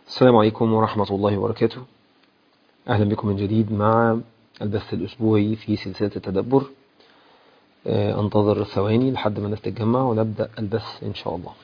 السلام عليكم ورحمة الله وبركاته. أهلا بكم من جديد مع البث الأسبوعي في سلسلة التدبر. أنتظر ثواني لحد ما الناس تتجمع ونبدأ البث إن شاء الله.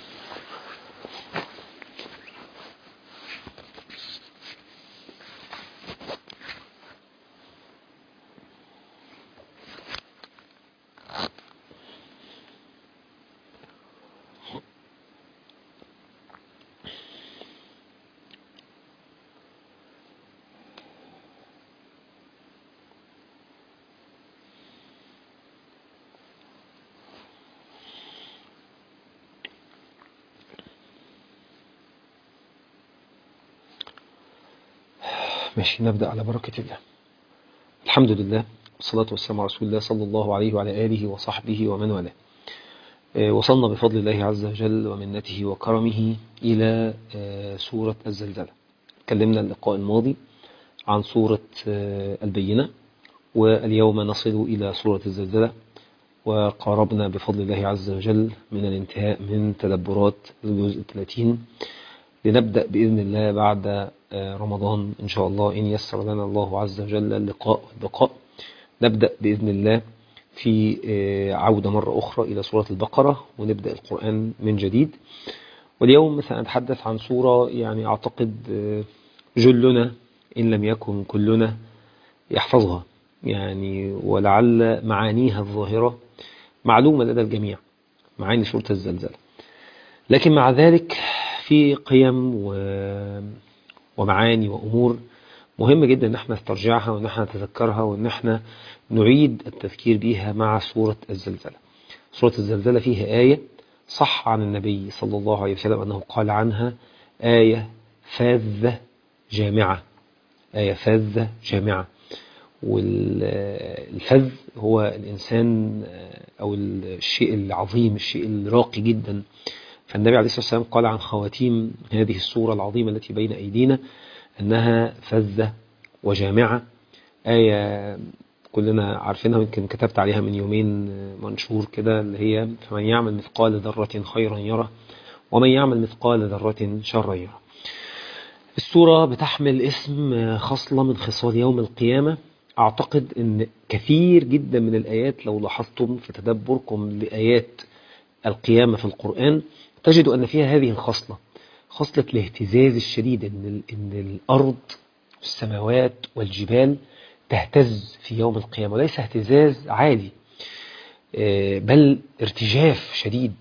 ماشي، نبدأ على بركة الله. الحمد لله والصلاة والسلام على رسول الله صلى الله عليه وعلى آله وصحبه ومن والاه. وصلنا بفضل الله عز وجل ومنته وكرمه إلى سورة الزلزلة. تكلمنا اللقاء الماضي عن سورة البينة، واليوم نصل إلى سورة الزلزلة، وقاربنا بفضل الله عز وجل من الانتهاء من تدبرات الجزء 30، لنبدأ بإذن الله بعد رمضان إن شاء الله إن يسر لنا الله عز وجل اللقاء والبقاء. نبدأ بإذن الله في عودة مرة أخرى إلى سورة البقرة ونبدأ القرآن من جديد. واليوم سنتحدث عن سورة يعني أعتقد جلنا إن لم يكن كلنا يحفظها، يعني ولعل معانيها الظاهرة معلومة لدى الجميع، معاني سورة الزلزلة، لكن مع ذلك في قيم ومعاني وأمور مهمة جدا ان احنا نسترجعها وان احنا نتذكرها وان احنا نعيد التذكير بها مع سورة الزلزلة. سورة الزلزلة فيها آية صح عن النبي صلى الله عليه وسلم أنه قال عنها آية فاذة جامعة، آية فاذة جامعة. والفذ هو الإنسان أو الشيء العظيم، الشيء الراقي جدا. فالنبي عليه الصلاة والسلام قال عن خواتيم هذه السورة العظيمة التي بين أيدينا أنها فذة وجامعة، آية كلنا عارفينها، يمكن كتبت عليها من يومين منشور كده، اللي هي فمن يعمل مثقال ذرة خيرا يره ومن يعمل مثقال ذرة شرا يره. السورة بتحمل اسم خصلة من خصال يوم القيامة. أعتقد أن كثير جدا من الآيات لو لاحظتم في تدبركم لآيات القيامة في القرآن تجدوا أن فيها هذه الخصلة، خصلة الاهتزاز الشديد، إن الأرض والسماوات والجبال تهتز في يوم القيامة، وليس اهتزاز عالي بل ارتجاف شديد.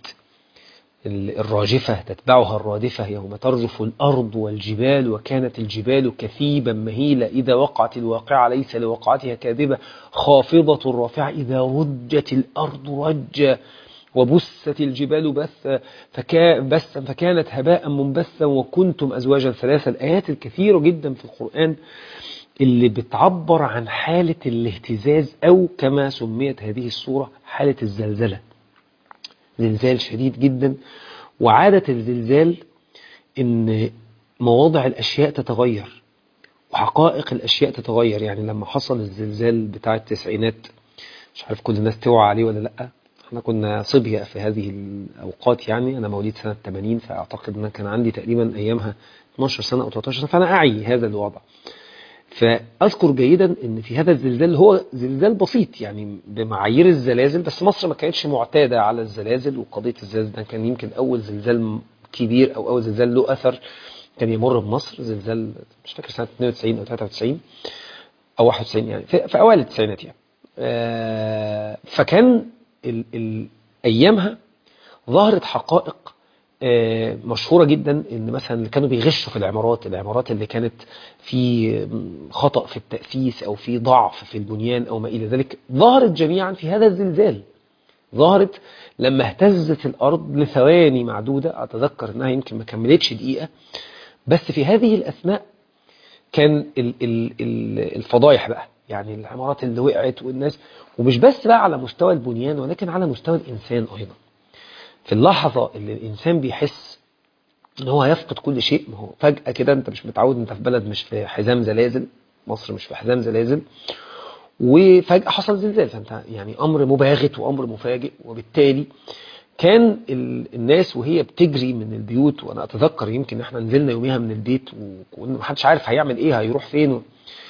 الراجفة تتبعها الرادفة، يوم ترجف الأرض والجبال وكانت الجبال كثيبا مهيلة إذا وقعت الواقعة ليس لوقعتها كاذبة خافضة رافعة إذا رجت الأرض رجا وبست الجبال بثا فكانت هباء منبثا وكنتم أزواجا ثلاثة. الآيات الكثيرة جدا في القرآن اللي بتعبر عن حالة الاهتزاز، أو كما سميت هذه السورة حالة الزلزلة، زلزال شديد جدا. وعادة الزلزال إن مواضع الأشياء تتغير وحقائق الأشياء تتغير. يعني لما حصل الزلزال بتاع التسعينات، مش عارف كل الناس توعى عليه ولا لأ، احنا كنا صبية في هذه الأوقات. يعني أنا مواليد سنة 80، فأعتقد أن كان عندي تقريبا أيامها 12 سنة أو 13 سنة، فأنا أعي هذا الوضع. فأذكر جيدا أن في هذا الزلزال، هو زلزال بسيط يعني بمعايير الزلازل، بس مصر ما كانتش معتادة على الزلازل، وقضية الزلزال ده كان يمكن أول زلزال كبير أو أول زلزال له أثر كان يمر بمصر، زلزال مش فاكر سنة 92 أو 93 أو 91، يعني في أوائل التسعينات يعني. فكان أيامها ظهرت حقائق مشهورة جدا، ان مثلا اللي كانوا بيغشوا في العمارات اللي كانت في خطأ في التأسيس او في ضعف في البنيان او ما الى ذلك، ظهرت جميعا في هذا الزلزال. ظهرت لما اهتزت الارض لثواني معدودة، اتذكر انها يمكن ما كملتش دقيقة، بس في هذه الاثناء كان الفضايح بقى، يعني العمارات اللي وقعت والناس، ومش بس بقى على مستوى البنيان ولكن على مستوى الانسان ايضا. في اللحظة اللي الإنسان بيحس إن هو هيفقد كل شيء، ما هو فجأة كده أنت مش متعود، أنت في بلد مش في حزام زلازل، مصر مش في حزام زلازل، وفجأة حصل زلزال، فأنت يعني أمر مباغت وأمر مفاجئ. وبالتالي كان الناس وهي بتجري من البيوت، وانا اتذكر يمكن احنا نزلنا يوميها من البيت ومحدش عارف هيعمل ايه، هيروح فين.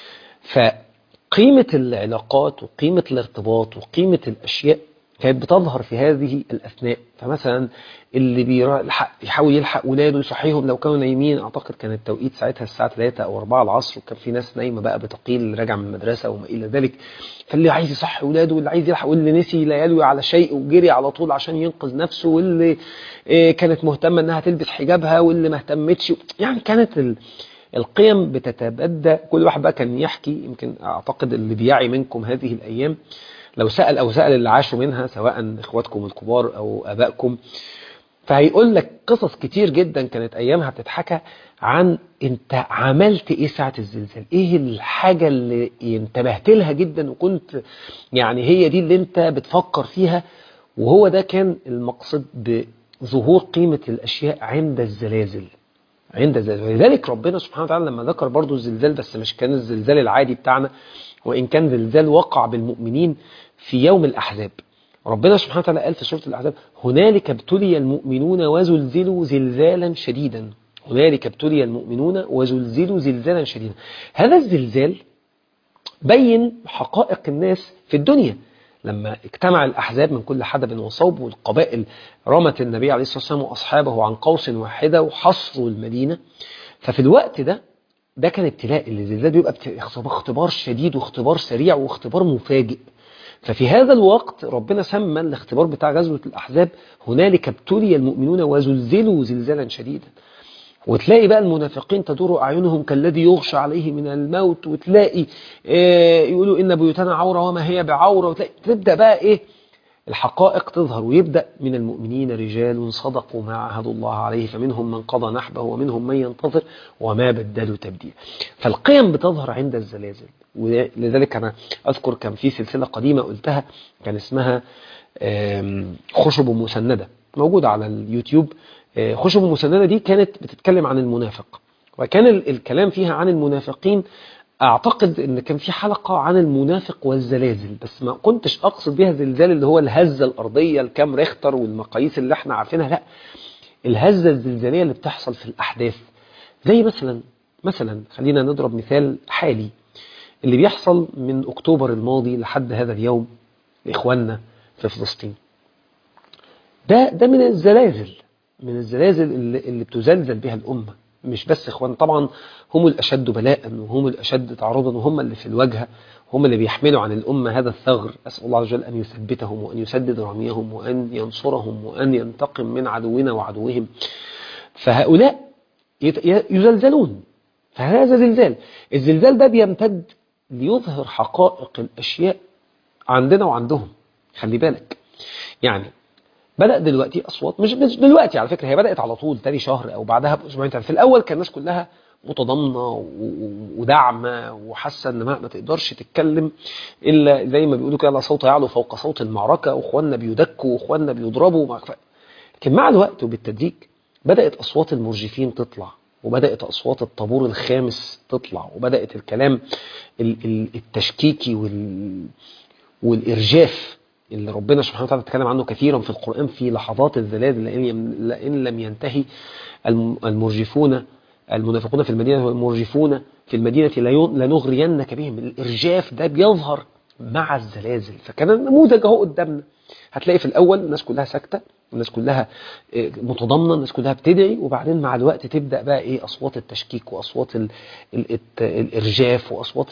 فقيمة العلاقات وقيمة الارتباط وقيمة الاشياء كانت بتظهر في هذه الاثناء. فمثلا اللي يحاول يلحق ولاده يصحيهم لو كانوا نايمين، اعتقد كان التوقيت ساعتها الساعه 3 او 4 العصر، وكان في ناس نايمه بقى بتقيل راجع من المدرسه وما الى ذلك. فاللي عايز يصحي ولاده واللي عايز يلحق واللي نسي لا يلوي على شيء وجري على طول عشان ينقذ نفسه، واللي كانت مهتمه انها تلبس حجابها واللي ما اهتمتش. يعني كانت القيم بتتبدى. كل واحد بقى كان يحكي، يمكن اعتقد اللي بيعي منكم هذه الايام لو سأل أو سأل اللي عاشوا منها سواء إخواتكم الكبار أو أبائكم، فهيقول لك قصص كتير جدا كانت أيامها بتتحكى عن أنت عملت إيه ساعة الزلزال، إيه الحاجة اللي انتبهت لها جدا وكنت يعني هي دي اللي أنت بتفكر فيها. وهو ده كان المقصد بظهور قيمة الأشياء عند الزلازل. ولذلك ربنا سبحانه وتعالى لما ذكر برضو الزلزال، بس مش كان الزلزال العادي بتاعنا، وإن كان زلزال وقع بالمؤمنين في يوم الأحزاب. ربنا سبحانه وتعالى قال في سورة الأحزاب: هنالك ابتلي المؤمنون وزلزلوا زلزالا شديدا. هنالك ابتلي المؤمنون وزلزلوا زلزالا شديدا. هذا الزلزال بين حقائق الناس في الدنيا. لما اجتمع الأحزاب من كل حدب وصوب، والقبائل رمت النبي عليه الصلاة والسلام وأصحابه عن قوس واحدة وحصروا المدينة، ففي الوقت ده كان ابتلاء. الزلزال بيبقى اختبار شديد واختبار سريع واختبار مفاجئ. ففي هذا الوقت ربنا سمى الاختبار بتاع غزوة الأحزاب: هنالك ابتلي المؤمنون وزلزلوا زلزالا شديدا. وتلاقي بقى المنافقين تدور أعينهم كالذي يغشى عليه من الموت، وتلاقي يقولوا إن بيوتنا عورة وما هي بعورة، وتلاقي تبدأ بقى الحقائق تظهر. ويبدأ: من المؤمنين رجال صدقوا ما عاهدوا الله عليه فمنهم من قضى نحبه ومنهم من ينتظر وما بدلوا تبديلا. فالقيم بتظهر عند الزلازل. ولذلك أنا أذكر كان في سلسلة قديمة قلتها كان اسمها خشب مسندة، موجودة على اليوتيوب. خشب مسندة دي كانت بتتكلم عن المنافق، وكان الكلام فيها عن المنافقين. أعتقد إن كان في حلقة عن المنافق والزلازل، بس ما كنتش أقصد بها زلزال اللي هو الهزة الأرضية الكام ريختر والمقاييس اللي احنا عارفينها، لا، الهزة الزلزالية اللي بتحصل في الأحداث. زي مثلا خلينا نضرب مثال حالي، اللي بيحصل من أكتوبر الماضي لحد هذا اليوم لإخواننا في فلسطين. ده من الزلازل اللي بتزلزل بها الأمة. مش بس إخوان، طبعا هم الأشد بلاء وهم الأشد تعرضا وهم اللي في الواجهة، هم اللي بيحملوا عن الأمة هذا الثغر. أسأل الله عز وجل أن يثبتهم وأن يسدد رميهم وأن ينصرهم وأن ينتقم من عدونا وعدوهم. فهؤلاء يزلزلون. فهذا الزلزال ده بيمتد ليظهر حقائق الأشياء عندنا وعندهم. خلي بالك، يعني بدأ دلوقتي أصوات، مش دلوقتي على فكرة، هي بدأت على طول تاني شهر أو بعدها بأسبوعين. في الأول كان الناس كلها متضامنة وداعمة وحاسة إن ما تقدرش تتكلم إلا زي ما بيقولوا كده: لا صوت يعلو فوق صوت المعركة، وإخواننا بيدكوا وإخواننا بيضربوا. لكن مع الوقت وبالتدريج بدأت أصوات المرجفين تطلع، وبدأت أصوات الطابور الخامس تطلع، وبدأت الكلام التشكيكي والإرجاف اللي ربنا سبحانه وتعالى اتكلم عنه كثيرا في القرآن في لحظات الزلازل: لئن لم ينتهي المرجفون المنافقون في المدينة والمرجفون في المدينة لنغرينك بهم. الإرجاف ده بيظهر مع الزلازل. فكان النموذج اهو قدامنا. هتلاقي في الأول الناس كلها ساكتة، الناس كلها متضامنة، الناس كلها بتدعي، وبعدين مع الوقت تبدأ بقى أصوات التشكيك وأصوات الإرجاف وأصوات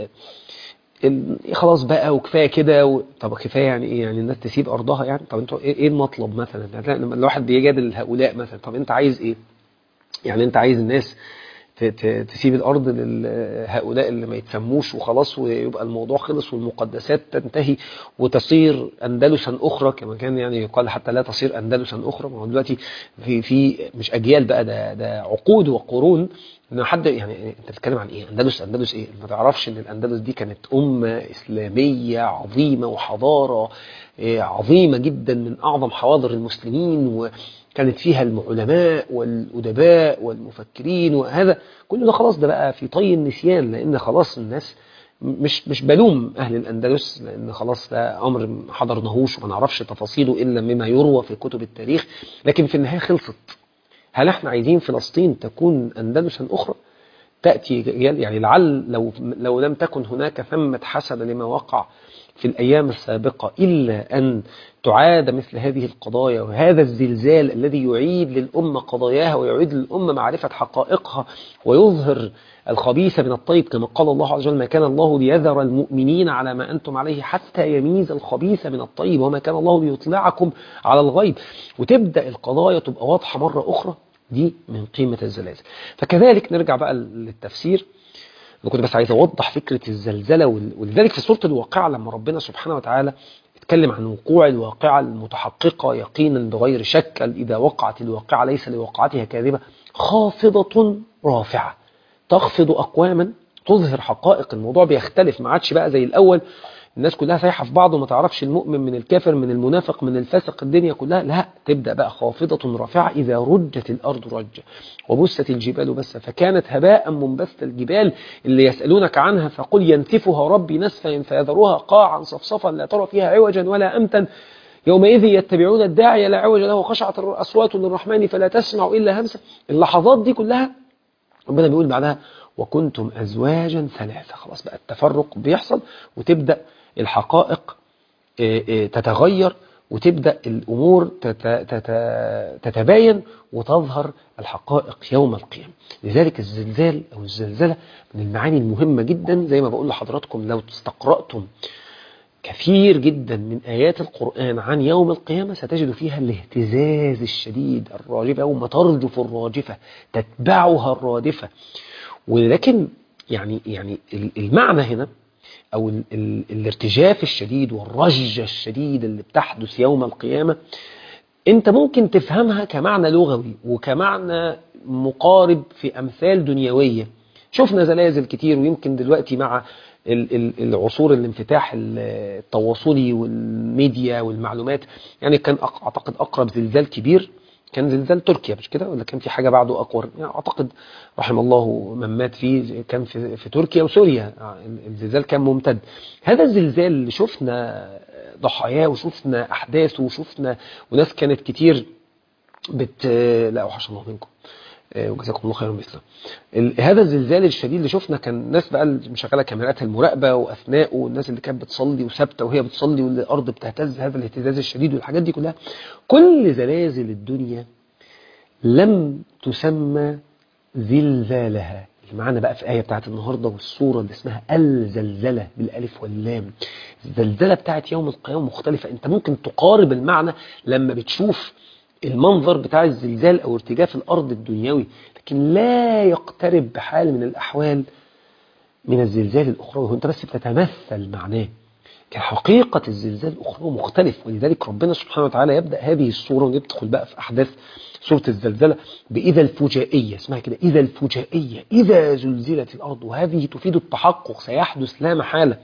خلاص بقى وكفايه كده. طب كفايه يعني ايه؟ يعني الناس تسيب ارضها يعني؟ طب انتوا ايه المطلب مثلا؟ يعني لما الواحد بيجادل هؤلاء مثلا، طب انت عايز ايه؟ يعني انت عايز الناس تسيب الارض لهؤلاء اللي ما يتسموش وخلاص، ويبقى الموضوع خلص والمقدسات تنتهي وتصير اندلسا اخرى، كما كان يعني يقال حتى لا تصير اندلسا اخرى. ما هو دلوقتي في مش اجيال بقى، ده عقود وقرون ان حد يعني انت بتتكلم عن ايه؟ اندلس ايه؟ ما تعرفش ان الاندلس دي كانت امه اسلاميه عظيمه وحضاره عظيمه جدا من اعظم حواضر المسلمين، وكانت فيها العلماء والادباء والمفكرين، وهذا كل ده خلاص ده بقى في طي النسيان، لان خلاص الناس مش بلوم أهل الأندلس، لأن خلاص ده أمر ما حضرناهوش وما نعرفش تفاصيله إلا مما يروى في كتب التاريخ، لكن في النهاية خلصت. هل احنا عايزين فلسطين تكون أندلسا أخرى؟ تأتي يعني لعل لو لم تكن هناك ثمة حسنة لما وقع في الأيام السابقة إلا أن تعاد مثل هذه القضايا وهذا الزلزال الذي يعيد للأمة قضاياها ويعيد للأمة معرفة حقائقها ويظهر الخبيث من الطيب، كما قال الله عز وجل: ما كان الله ليذر المؤمنين على ما أنتم عليه حتى يميز الخبيث من الطيب وما كان الله ليطلعكم على الغيب. وتبدأ القضايا تبقى واضحة مرة أخرى. دي من قيمة الزلازل. فكذلك نرجع بقى للتفسير. أنا كنت بس عايز أوضح فكرة الزلزلة، ولذلك في سورة الواقعة لما ربنا سبحانه وتعالى اتكلم عن وقوع الواقعة المتحققة يقينا بغير شك: إذا وقعت الواقعة ليس لوقعتها كاذبة خافضة رافعة تخفض أقواما، تظهر حقائق. الموضوع بيختلف، ما عادش بقى زي الأول الناس كلها سايحة في بعض وما تعرفش المؤمن من الكافر من المنافق من الفاسق، الدنيا كلها لا، تبدأ بقى خافضة رافعة إذا رجت الأرض رجة وبست الجبال بسا فكانت هباء منبث. الجبال اللي يسألونك عنها فقل ينسفها ربي نسفا فيذرها قاعا صفصفا لا ترى فيها عوجا ولا أمتا يومئذ يتبعون الداعي لا عوج له خشعت الأصوات للرحمن فلا تسمع إلا همسا. اللحظات دي كلها ربنا بيقول بعدها: وكنتم أزواجا ثلاثة. خلاص بقى التفرق بيحصل وتبدأ الحقائق تتغير وتبدأ الأمور تتباين وتظهر الحقائق يوم القيامة. لذلك الزلزال أو الزلزلة من المعاني المهمة جدا. زي ما بقول لحضراتكم، لو استقرأتم كثير جدا من آيات القرآن عن يوم القيامة ستجد فيها الاهتزاز الشديد، الراجفة يوم ترجف الراجفة تتبعها الرادفة. ولكن يعني المعنى هنا أو الارتجاف الشديد والرجة الشديد اللي بتحدث يوم القيامة أنت ممكن تفهمها كمعنى لغوي وكمعنى مقارب في أمثال دنيوية. شفنا زلازل كتير، ويمكن دلوقتي مع العصور الانفتاح التواصلي والميديا والمعلومات، يعني كان أعتقد أقرب زلزال كبير كان زلزال تركيا، مش كده؟ ولا كان في حاجة بعده أقوى؟ يعني أعتقد رحم الله من مات فيه كان في تركيا وسوريا. الزلزال كان ممتد. هذا الزلزال اللي شفنا ضحاياه وشفنا أحداثه وشفنا وناس كانت كتير لا وحش الله منكم وجزاكم الله خيرا مثله. هذا الزلزال الشديد اللي شفنا كان ناس بقى مشغله كاميرات المراقبه واثناءه، والناس اللي كانت بتصلي وثابته وهي بتصلي والارض بتهتز، هذا الاهتزاز الشديد والحاجات دي كلها. كل زلازل الدنيا لم تسمى زلزالها. المعنى بقى في آية بتاعت النهاردة والسورة اللي اسمها الزلزلة بالألف واللام. الزلزلة بتاعت يوم القيامة مختلفة. انت ممكن تقارب المعنى لما بتشوف المنظر بتاع الزلزال أو ارتجاف الأرض الدنيوي، لكن لا يقترب بحال من الأحوال من الزلزال الأخروي. وانت بس بتتمثل معناه، كحقيقة الزلزال الأخروي مختلف. ولذلك ربنا سبحانه وتعالى يبدأ هذه السورة وندخل بقى في أحداث سورة الزلزلة بإذا الفجائية، اسمها كده إذا الفجائية، إذا زلزلت الأرض، وهذه تفيد التحقق، سيحدث لا محالة.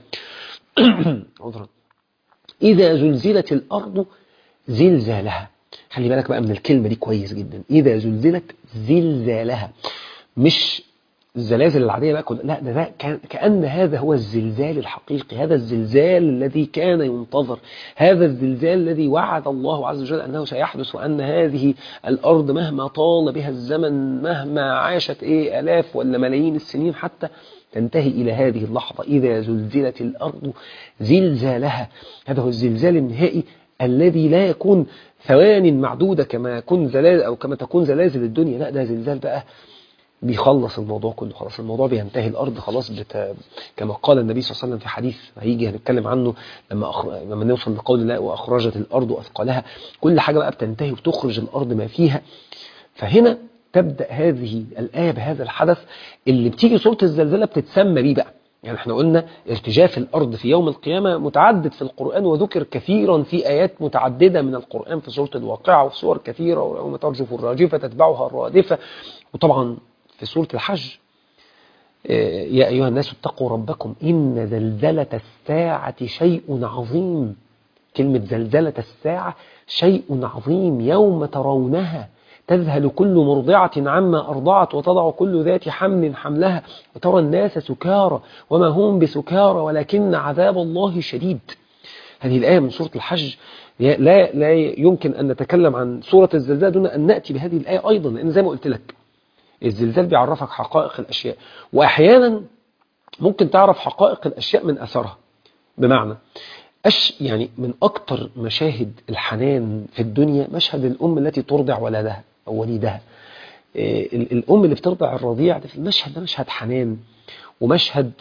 إذا زلزلت الأرض زلزالها. خلي بالك بقى من الكلمة دي كويس جدا، إذا زلزلت زلزالها، مش الزلازل العادية بقى لا، ده كأن هذا هو الزلزال الحقيقي، هذا الزلزال الذي كان ينتظر، هذا الزلزال الذي وعد الله عز وجل أنه سيحدث، وأن هذه الأرض مهما طال بها الزمن، مهما عاشت آلاف ولا ملايين السنين، حتى تنتهي إلى هذه اللحظة. إذا زلزلت الأرض زلزالها، هذا هو الزلزال النهائي الذي لا يكون ثوان معدودة كما يكون زلازل أو كما تكون زلازل الدنيا. لا، ده زلزال بقى بيخلص الموضوع كله، خلاص الموضوع بينتهي، الأرض خلاص كما قال النبي صلى الله عليه وسلم في حديث هيجي هنتكلم عنه لما نوصل لقول الله وأخرجت الأرض أثقالها، كل حاجة بقى بتنتهي وتخرج الأرض ما فيها. فهنا تبدأ هذه الآية بهذا الحدث اللي بتيجي سورة الزلزلة بتتسمى بيه بقى. يعني احنا قلنا ارتجاف الأرض في يوم القيامة متعدد في القرآن وذكر كثيرا في آيات متعددة من القرآن، في سورة الواقعة وفي سور كثيرة، ويوم ترجف الراجفة تتبعها الرادفة، وطبعا في سورة الحج يا أيها الناس اتقوا ربكم إن زلزلة الساعة شيء عظيم. كلمة زلزلة الساعة شيء عظيم، يوم ترونها تذهل كل مرضعة عما أرضعت وتضع كل ذات حمل حملها وترى الناس سكارى وما هم بسكارى ولكن عذاب الله شديد. هذه الآية من سورة الحج. لا يمكن أن نتكلم عن سورة الزلزال دون أن نأتي بهذه الآية أيضا، لأن زي ما قلت لك الزلزال بيعرفك حقائق الأشياء، وأحيانا ممكن تعرف حقائق الأشياء من أثرها. بمعنى يعني من أكتر مشاهد الحنان في الدنيا مشهد الأم التي ترضع ولدها أو وليدها. الأم اللي بترضع الرضيع ده، في المشهد ده مشهد حنان ومشهد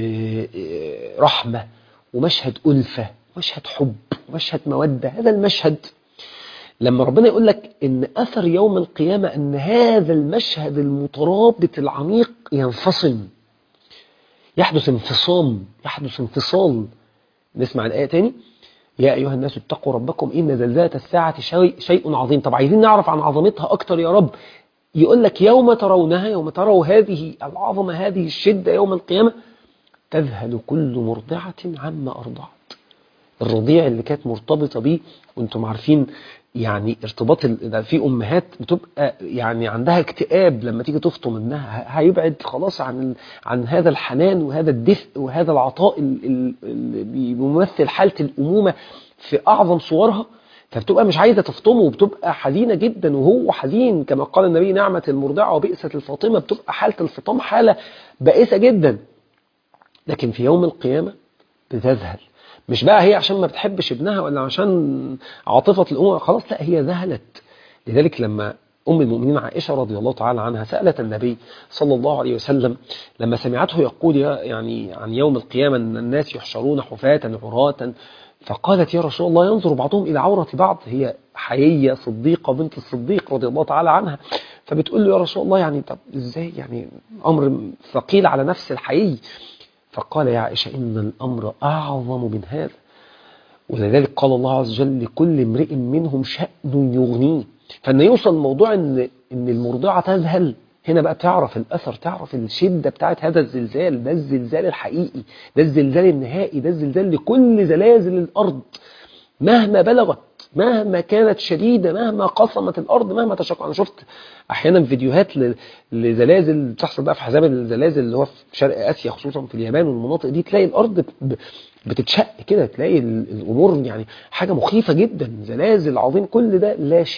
رحمة ومشهد ألفة ومشهد حب ومشهد مودة. هذا المشهد لما ربنا يقول لك إن أثر يوم القيامة أن هذا المشهد المترابط العميق ينفصل، يحدث انفصال. نسمع الآية تاني: يا أيها الناس اتقوا ربكم إن زلزلة الساعة شيء عظيم. طب عايزين نعرف عن عظمتها أكتر يا رب. يقول لك يوم ترونها، يوم تروا هذه العظمة هذه الشدة يوم القيامة، تذهل كل مرضعة عما أرضعت. الرضيع اللي كانت مرتبطة بيه، وانتم عارفين يعني ارتباط في أمهات بتبقى يعني عندها اكتئاب لما تيجي تفطم ابنها، هيبعد خلاص عن هذا الحنان وهذا الدفء وهذا العطاء اللي بيمثل حالة الأمومة في أعظم صورها، فبتبقى مش عايزة تفطمه وبتبقى حزينة جدا وهو حزين. كما قال النبي: نعمة المرضعة وبئسة الفاطمة. بتبقى حالة الفطام حالة بائسة جدا. لكن في يوم القيامة بتذهل، مش بقى هي عشان ما بتحبش ابنها ولا عشان عاطفة الأمومة، خلاص لا، هي ذهلت. لذلك لما أم المؤمنين عائشة رضي الله تعالى عنها سألت النبي صلى الله عليه وسلم لما سمعته يقول يعني عن يوم القيامة أن الناس يحشرون حفاة عراة، فقالت: يا رسول الله، ينظر بعضهم إلى عورة بعض. هي حيية صديقة بنت الصديق رضي الله تعالى عنها، فبتقول له: يا رسول الله، يعني طب إزاي؟ يعني أمر ثقيل على نفس الحيي. فقال: يا عائشة، إن الأمر أعظم من هذا. ولذلك قال الله عز وجل: لكل امرئ منهم شأن يغنيه. فإن يوصل الموضوع إن المرضعة تذهل، هنا بقى تعرف الأثر، تعرف الشدة بتاعت هذا الزلزال. ده الزلزال الحقيقي، ده الزلزال النهائي، ده الزلزال لكل زلازل الأرض مهما بلغت، مهما كانت شديدة، مهما قصمت الأرض، مهما تشق. أنا شفت أحيانا فيديوهات لزلازل بتحصل بقى في حزام الزلازل اللي هو في شرق آسيا، خصوصا في اليابان والمناطق دي، تلاقي الأرض بتتشق كده، تلاقي الأمور يعني حاجة مخيفة جدا، زلازل عظيم. كل ده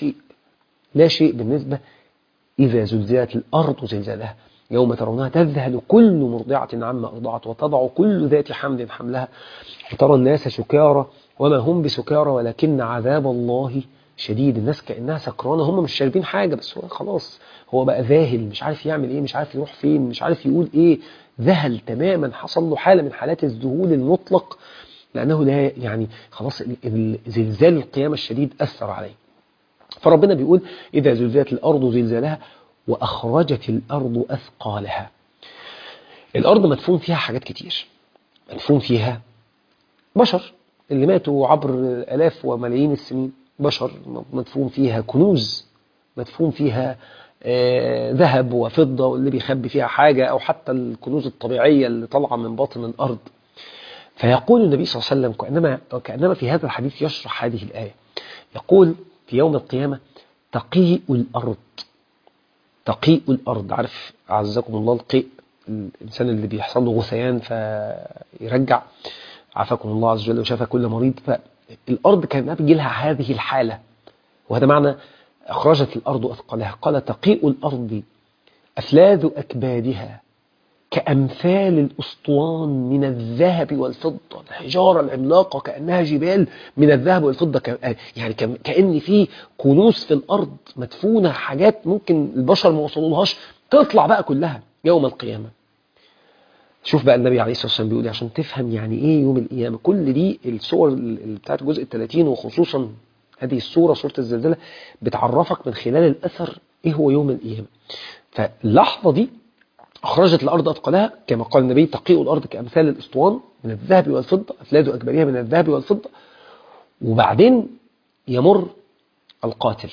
لا شيء بالنسبة إذا زلزلت الأرض زلزالها. يوم ترونها تذهل كل مرضعة عما أرضعت وتضع كل ذات حمل حملها وترى الناس سكارى وما هم بسكارى ولكن عذاب الله شديد. الناس كأنها سكرانة، هم مش شاربين حاجة، بس هو خلاص هو بقى ذاهل، مش عارف يعمل ايه، مش عارف يروح فين، مش عارف يقول ايه، ذهل تماما، حصل له حالة من حالات الذهول المطلق، لأنه لا يعني خلاص زلزال القيامة الشديد أثر عليه. فربنا بيقول: إذا زلزلت الأرض زلزالها وأخرجت الأرض أثقالها. الأرض مدفون فيها حاجات كتير، مدفون فيها بشر اللي ماتوا عبر آلاف وملايين السنين، بشر مدفون فيها كنوز، مدفون فيها ذهب وفضة واللي بيخبي فيها حاجة، أو حتى الكنوز الطبيعية اللي طالعة من باطن الأرض. فيقول النبي صلى الله عليه وسلم كأنما في هذا الحديث يشرح هذه الآية، يقول: في يوم القيامة تقيء الأرض. تقيء الأرض، عارف أعزكم الله القيء، الإنسان اللي بيحصل له غثيان فيرجع، عافاكم الله عز وجل وشافى كل مريض. فالأرض كانت بيجي لها هذه الحالة، وهذا معنى أخرجت الأرض أثقالها. قال: تقيء الأرض أفلاذ أكبادها كأمثال الأسطوان من الذهب والفضة. الحجارة العملاقة كأنها جبال من الذهب والفضة، يعني كأن في كنوز في الأرض مدفونة، حاجات ممكن البشر ما وصلولهاش، تطلع بقى كلها يوم القيامة. شوف بقى النبي عليه الصلاة والسلام بيقول عشان تفهم يعني ايه يوم القيامة. كل دي الصور بتاعت جزء 30 وخصوصا هذه الصورة، صورة الزلزلة، بتعرفك من خلال الأثر ايه هو يوم القيامة. فاللحظة دي أخرجت الأرض أثقالها، كما قال النبي: تقيء الأرض كأمثال الأسطوان من الذهب والفضة، أفلاذ أكبادها من الذهب والفضة. وبعدين يمر القاتل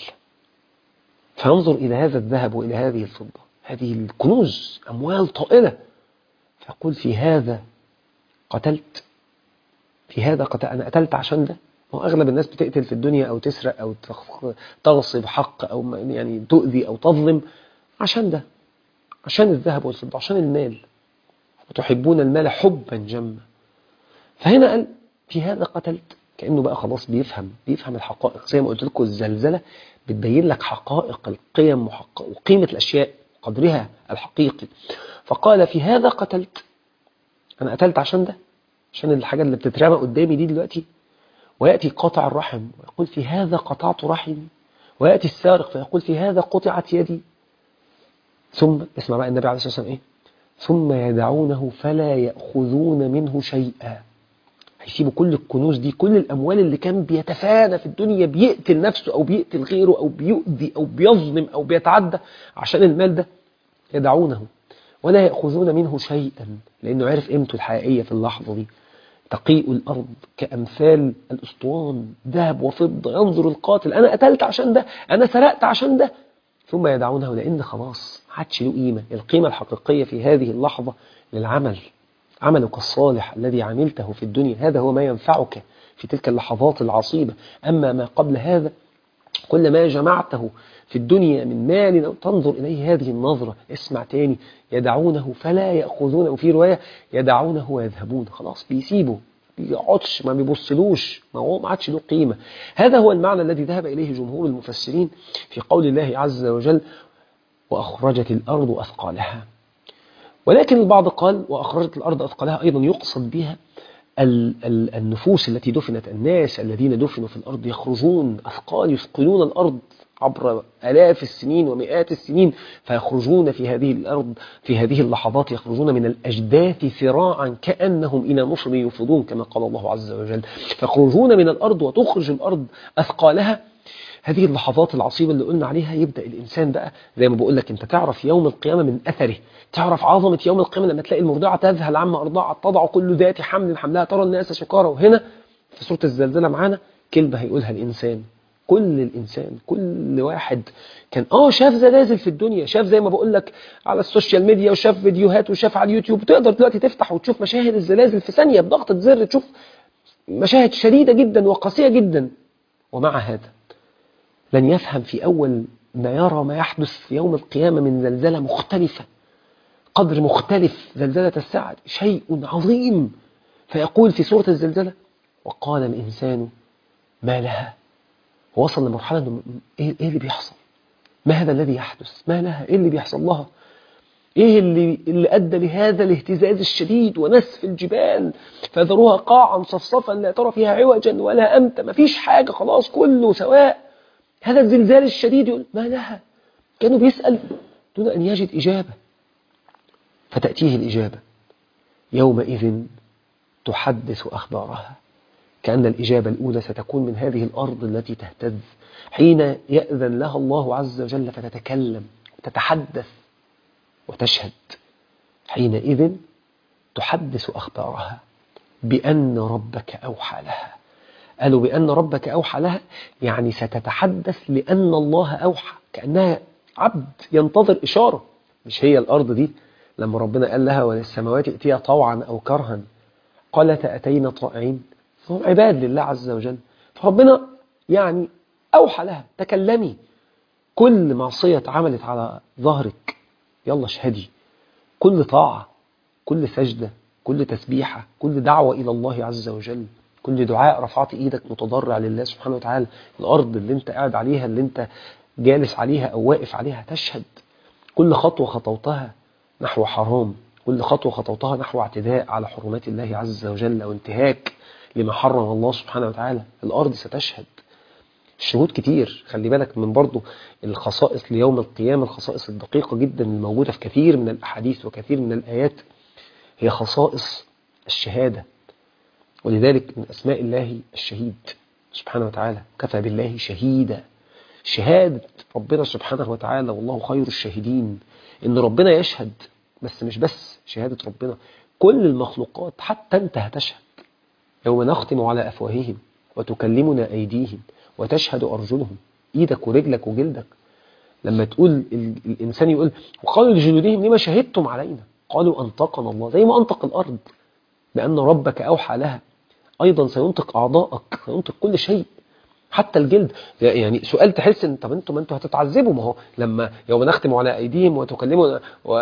فينظر إلى هذا الذهب وإلى هذه الفضة، هذه الكنوز، أموال طائلة، فيقول: في هذا قتلت، في هذا قتلت، أنا قتلت عشان ده، وأغلب الناس بتقتل في الدنيا أو تسرق أو تغصب حق أو يعني تؤذي أو تظلم عشان ده، عشان الذهب والفضة، عشان المال، وتحبون المال حبا جما. فهنا قال في هذا قتلت، كأنه بقى خلاص بيفهم الحقائق. زي ما قلت لكم الزلزلة بتبين لك حقائق القيم وقيمة الأشياء قدرها الحقيقي. فقال في هذا قتلت، أنا قتلت عشان ده، عشان الحاجة اللي بتترمى قدامي دي دلوقتي. ويأتي قاطع الرحم ويقول في هذا قطعت رحمي، ويأتي السارق فيقول في هذا قطعت يدي. ثم اسمع بقى النبي عليه الصلاة والسلام إيه؟ ثم يدعونه فلا يأخذون منه شيئا. هيسيبوا كل الكنوز دي، كل الأموال اللي كان بيتفانى في الدنيا، بيقتل نفسه أو بيقتل غيره أو بيؤذي أو بيظلم أو بيتعدى عشان المال ده، يدعونه ولا يأخذون منه شيئا، لأنه عرف قيمته الحقيقية في اللحظة دي. تقيء الأرض كأمثال الأسطوان، ذهب وفضة. ينظر القاتل أنا قتلت عشان ده، أنا سرقت عشان ده، ثم يدعونه لأن خلاص ما عادش له قيمة. القيمة الحقيقية في هذه اللحظة للعمل، عملك الصالح الذي عملته في الدنيا، هذا هو ما ينفعك في تلك اللحظات العصيبة. أما ما قبل هذا، كل ما جمعته في الدنيا من مال أو تنظر إليه هذه النظرة. اسمع تاني، يدعونه فلا يأخذونه، وفي رواية يدعونه ويذهبون. خلاص بيسيبه، بيقعدش، ما بيبصلوش، ما هو ما عادش له قيمة. هذا هو المعنى الذي ذهب إليه جمهور المفسرين في قول الله عز وجل وأخرجت الأرض أثقالها. ولكن البعض قال وأخرجت الأرض أثقالها أيضا يقصد بها النفوس التي دفنت، الناس الذين دفنوا في الأرض يخرجون أثقال، يثقلون الأرض عبر آلاف السنين ومئات السنين، فيخرجون في هذه الأرض في هذه اللحظات، يخرجون من الأجداث ثراعا كأنهم إلى نصب يفضون كما قال الله عز وجل. فيخرجون من الأرض وتخرج الأرض أثقالها. هذه اللحظات العصيبة اللي قلنا عليها يبدأ الإنسان بقى زي ما بقول لك، أنت تعرف يوم القيامة من أثره، تعرف عظمة يوم القيامة لما تلاقي المرضعة تذهل عما أرضعت، تضع كل ذات حمل حملها، ترى الناس سكارى. وهنا في سورة الزلزلة معانا كلمة هيقولها الإنسان، كل الإنسان، كل واحد كان شاف زلازل في الدنيا، شاف زي ما بقول لك على السوشيال ميديا، وشاف فيديوهات، وشاف على اليوتيوب. تقدر دلوقتي تفتح وتشوف مشاهد الزلازل في ثانية بضغطة زر، تشوف مشاهد شديدة جدا وقاسية جدا. ومع هذا لن يفهم في أول ما يرى ما يحدث في يوم القيامة من زلزلة مختلفة، قدر مختلف، زلزلة الساعة شيء عظيم. فيقول في سورة الزلزلة وقال الإنسان ما لها. وصل لمرحلة إنه إيه اللي بيحصل؟ ما هذا الذي يحدث؟ ما لها؟ إيه اللي بيحصل لها؟ إيه اللي أدى لهذا الاهتزاز الشديد ونسف الجبال فذروها قاعا صفصفا لا ترى فيها عوجا ولا أمتا، ما فيش حاجة، خلاص كله سواء. هذا الزلزال الشديد، يقول ما لها؟ كانوا بيسأل دون أن يجد إجابة، فتأتيه الإجابة يومئذ تحدث أخبارها. كأن الإجابة الأولى ستكون من هذه الأرض التي تهتز حين يأذن لها الله عز وجل فتتكلم وتتحدث وتشهد. حينئذ تحدث أخبارها بأن ربك أوحى لها. قالوا بأن ربك أوحى لها يعني ستتحدث لأن الله أوحى، كأنها عبد ينتظر إشارة. مش هي الأرض دي لما ربنا قال لها وللسماوات ائتيا طوعا أو كرها قالت أتينا طائعين، فهم عباد لله عز وجل. فربنا يعني أوحى لها تكلمي، كل معصية اتعملت على ظهرك يلا اشهدي، كل طاعة، كل سجدة، كل تسبيحة، كل دعوة إلى الله عز وجل، كل دعاء رفعت إيدك متضرع لله سبحانه وتعالى، الأرض اللي انت قاعد عليها، اللي انت جالس عليها أو واقف عليها تشهد. كل خطوة خطوتها نحو حرام، كل خطوة خطوتها نحو اعتداء على حرمات الله عز وجل أو انتهاك لما حرم الله سبحانه وتعالى، الأرض ستشهد. الشهود كتير، خلي بالك من برضو الخصائص ليوم القيامة، الخصائص الدقيقة جدا الموجودة في كثير من الأحاديث وكثير من الآيات هي خصائص الشهادة. ولذلك من أسماء الله الشهيد سبحانه وتعالى، كفى بالله شهيدا. شهادة ربنا سبحانه وتعالى والله خير الشاهدين، إن ربنا يشهد، بس مش بس شهادة ربنا، كل المخلوقات حتى أنت هتشهد. يوم نختم على أفواههم وتكلمنا أيديهم وتشهد أرجلهم، إيدك ورجلك وجلدك. لما تقول الإنسان يقول وقالوا لجلودهم لما شهدتم علينا قالوا أنطقنا الله، زي ما أنطق الأرض بأن ربك أوحى لها. أيضا سينطق أعضائك، سينطق كل شيء حتى الجلد. يعني سؤال تحس ان طب انتوا ما انتوا هتتعذبوا، ما هو لما يوم نختم على ايديهم وتكلمنا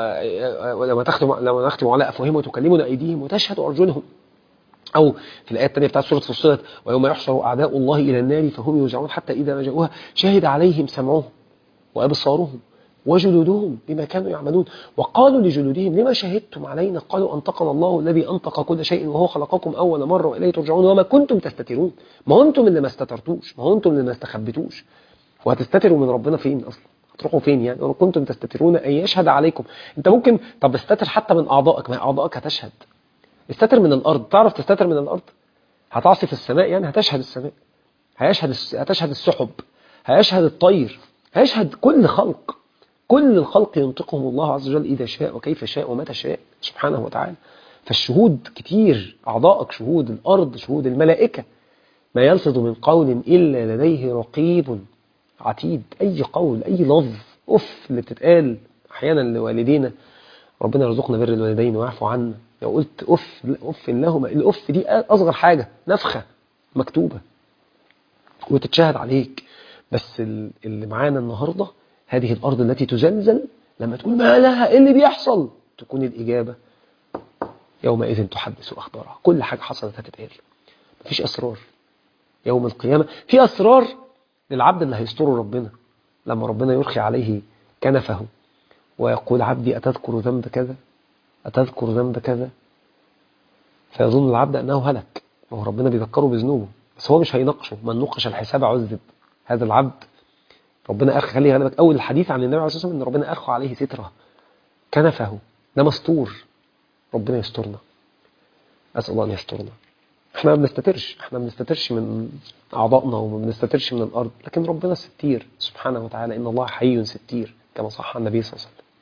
لما نختم على افواههم وتكلمنا ايديهم وتشهد ارجلهم، او في الايه الثانيه بتاعت سوره فصلت ويوم يحشر اعداء الله الى النار فهم يوزعون حتى اذا ما جاءوها شهد عليهم سمعهم وابصارهم وجلودهم بما كانوا يعملون وقالوا لجلودهم لما شهدتم علينا قالوا أنطقنا الله الذي أنطق كل شيء وهو خلقكم أول مرة وإليه ترجعون وما كنتم تستترون. ما هو أنتم اللي ما استترتوش، ما هو أنتم اللي ما استخبتوش، وهتستتروا من ربنا فين أصلا؟ هتروحوا فين يعني؟ وما كنتم تستترون أن يشهد عليكم. أنت ممكن طب استتر حتى من أعضائك، ما أعضائك هتشهد. استتر من الأرض، تعرف تستتر من الأرض؟ هتعصف السماء يعني هتشهد السماء، هتشهد السحب، هيشهد الطير، هيشهد كل خلق. كل الخلق ينطقهم الله عز وجل إذا شاء وكيف شاء ومتى شاء سبحانه وتعالى. فالشهود كتير، أعضائك شهود، الأرض شهود، الملائكة. ما يلفظ من قول إلا لديه رقيب عتيد. أي قول، أي لفظ، أف اللي بتتقال أحيانا لوالدينا، ربنا يرزقنا بر الوالدين ويعفو عنا. لو قلت أف أف لهما، الأف دي أصغر حاجة، نفخة مكتوبة وتتشهد عليك. بس اللي معانا النهاردة هذه الأرض التي تزلزل، لما تقول ما لها إيه اللي بيحصل، تكون الإجابة يومئذ تحدث أخبارها. كل حاجة حصلت هتتقال، مفيش أسرار يوم القيامة. في أسرار للعبد اللي هيستره ربنا، لما ربنا يرخي عليه كنفه ويقول عبدي أتذكر ذنب كذا، أتذكر ذنب كذا، فيظن العبد أنه هلك، وهو ربنا بيذكره بذنوبه، بس هو مش هيناقشه. من نقش الحساب عذب. هذا العبد ربنا خلي بالك أول الحديث عن النبي عليه الصلاة والسلام إن ربنا أخى عليه ستره، كنفه، ده مستور. ربنا يسترنا، أسأل الله أن يسترنا. احنا ما بنستترش، احنا ما بنستترش من أعضائنا وما بنستترش من الأرض، لكن ربنا ستير سبحانه وتعالى. إن الله حي ستير كما صح عن النبي صلى الله عليه وسلم.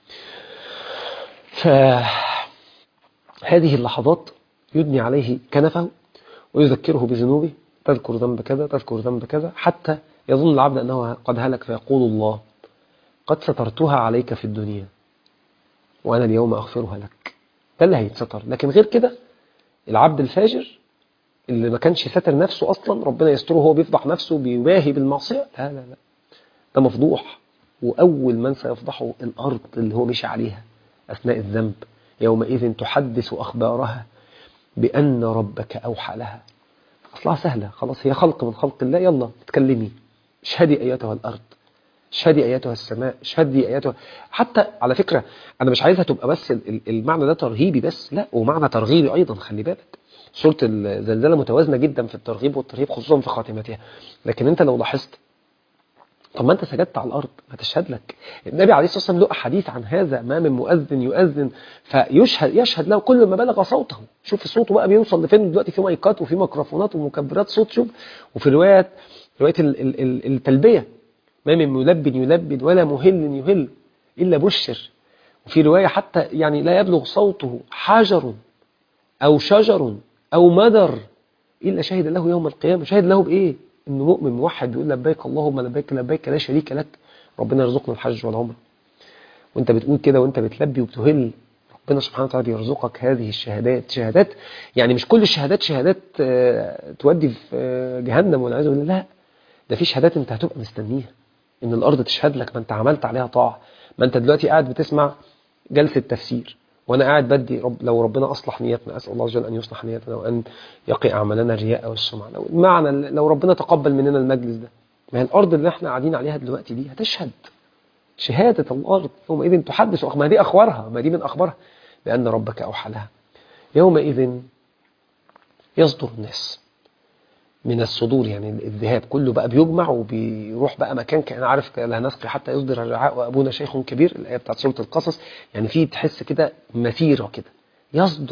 فهذه اللحظات يدني عليه كنفه ويذكره بذنوبه، تذكر ذنب كذا، تذكر ذنب كذا، حتى يظن العبد أنه قد هلك، فيقول الله قد سترتها عليك في الدنيا وأنا اليوم أغفرها لك. ده اللي هيتستر. لكن غير كده العبد الفاجر اللي ما كانش ساتر نفسه أصلا، ربنا يستره، هو بيفضح نفسه، بيباهي بالمعصية، لا لا لا، ده مفضوح. وأول من سيفضحه الأرض اللي هو مشي عليها أثناء الذنب. يومئذ تحدث أخبارها بأن ربك أوحى لها. أصلها سهلة، خلاص هي خلق من خلق الله، يلا اتكلمي، اشهدي أيتها الأرض، اشهدي أيتها السماء، اشهدي أيتها. حتى على فكرة أنا مش عايزها تبقى بس المعنى ده ترهيبي بس، لا، ومعنى ترغيبي أيضا. خلي بالك سورة الزلزلة متوازنة جدا في الترغيب والترهيب، خصوصا في خاتمتها. لكن أنت لو لاحظت، طب ما أنت سجدت على الأرض، ما تشهد لك. النبي عليه الصلاة والسلام له حديث عن هذا، ما من مؤذن يؤذن فيشهد له كل ما بلغ صوته. شوف صوته بقى بيوصل لفين دلوقتي، في مايكات وفي ميكروفونات ومكبرات صوت. شوف، وفي رواية التلبية، ما من ملب يلبد ولا مهل يهل إلا بشر. وفي رواية حتى يعني لا يبلغ صوته حجر أو شجر أو مدر إلا شهد له يوم القيامة. شهد له بإيه؟ إنه مؤمن موحد بيقول لبيك اللهم لبيك لبيك لا شريك لك. ربنا يرزقنا الحج والعمر. وانت بتقول كده وانت بتلبي وبتهل، ربنا سبحانه وتعالى يرزقك هذه الشهادات. شهادات يعني مش كل الشهادات شهادات تودي في جهنم والعياذ بالله، لا، ده في شهادات انت هتبقى مستنيها ان الارض تشهد لك، ما انت عملت عليها طاعه. ما انت دلوقتي قاعد بتسمع جلسه تفسير، وانا قاعد بدي لو ربنا اصلح نيتنا، اسال الله عز وجل ان يصلح نيتنا وان يقي اعمالنا الرياء والسمعه. لو ربنا تقبل مننا المجلس ده، ما هي الارض اللي احنا قاعدين عليها دلوقتي دي هتشهد. شهاده الارض يومئذ تحدث، ما دي اخبارها، ما دي من اخبارها، بان ربك اوحى لها. يومئذ يصدر الناس من الصدور، يعني الذهاب كله بقى بيجمع وبيروح بقى مكان، كأن عارف لا نسقي حتى يصدر الرعاء وأبونا شيخ كبير، الآية بتاعت سورة القصص. يعني في تحس كده مسيرة كده، يصدر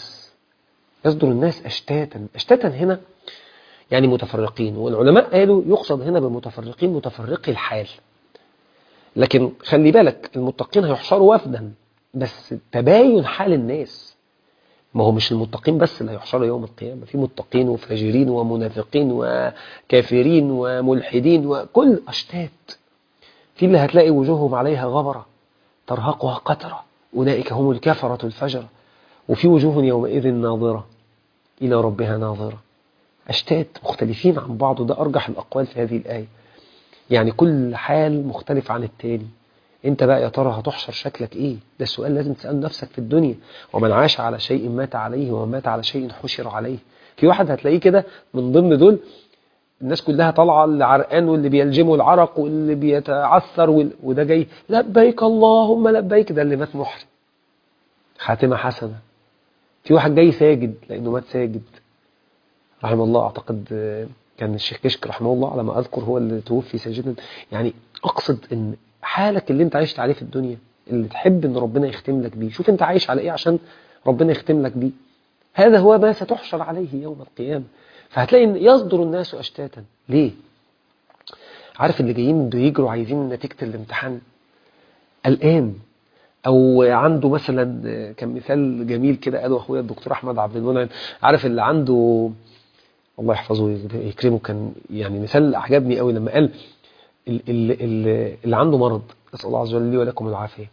الناس أشتاتا هنا يعني متفرقين. والعلماء قالوا يقصد هنا بالمتفرقين متفرقي الحال. لكن خلي بالك المتقين هيحشروا وفدا، بس تباين حال الناس. ما هو مش المتقين بس اللي هيحشروا يوم القيامة، في متقين وفاجرين ومنافقين وكافرين وملحدين وكل أشتات. في اللي هتلاقي وجوههم عليها غبرة ترهقها قترة، أولئك هم الكفرة الفجرة. وفي وجوه يومئذ ناظرة إلى ربها ناظرة. أشتات مختلفين عن بعض، وده أرجح الأقوال في هذه الآية. يعني كل حال مختلف عن التاني. انت بقى يا ترى هتحشر شكلك ايه؟ ده السؤال لازم تسأل نفسك في الدنيا. ومن عاش على شيء مات عليه، ومن مات على شيء حشر عليه. في واحد هتلاقيه كده من ضمن دول، الناس كلها طالعه، اللي عرقان واللي بيلجمه العرق واللي بيتعثر وده جاي لبيك اللهم لبيك، ده اللي مات محرم، خاتمه حسنه. في واحد جاي ساجد لانه مات ساجد، رحمه الله. اعتقد كان الشيخ كشك رحمه الله على ما اذكر هو اللي توفي ساجدا. يعني اقصد ان حالك اللي انت عشت عليه في الدنيا، اللي تحب ان ربنا يختم لك بيه، شوف انت عايش على ايه عشان ربنا يختم لك بيه. هذا هو ما ستحشر عليه يوم القيامة. فهتلاقي ان يصدر الناس اشتاتا. ليه؟ عارف اللي جايين يجروا عايزين نتيجة الامتحان الآن، او عنده مثلا، كان مثال جميل كده قاله اخويا الدكتور احمد عبد المنعم، عارف اللي عنده، الله يحفظه ويكرمه، كان يعني مثال اعجبني قوي لما قال اللي عنده مرض، اسال الله عز وجل لي ولكم العافيه.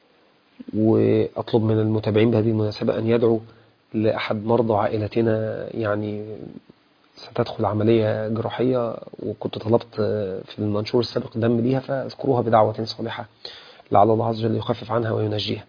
واطلب من المتابعين بهذه المناسبه ان يدعوا لاحد مرضى عائلتنا، يعني ستدخل عمليه جراحيه، وكنت طلبت في المنشور السابق دم ليها، فاذكروها بدعوه صالحه لعل الله عز وجل يخفف عنها وينجيها.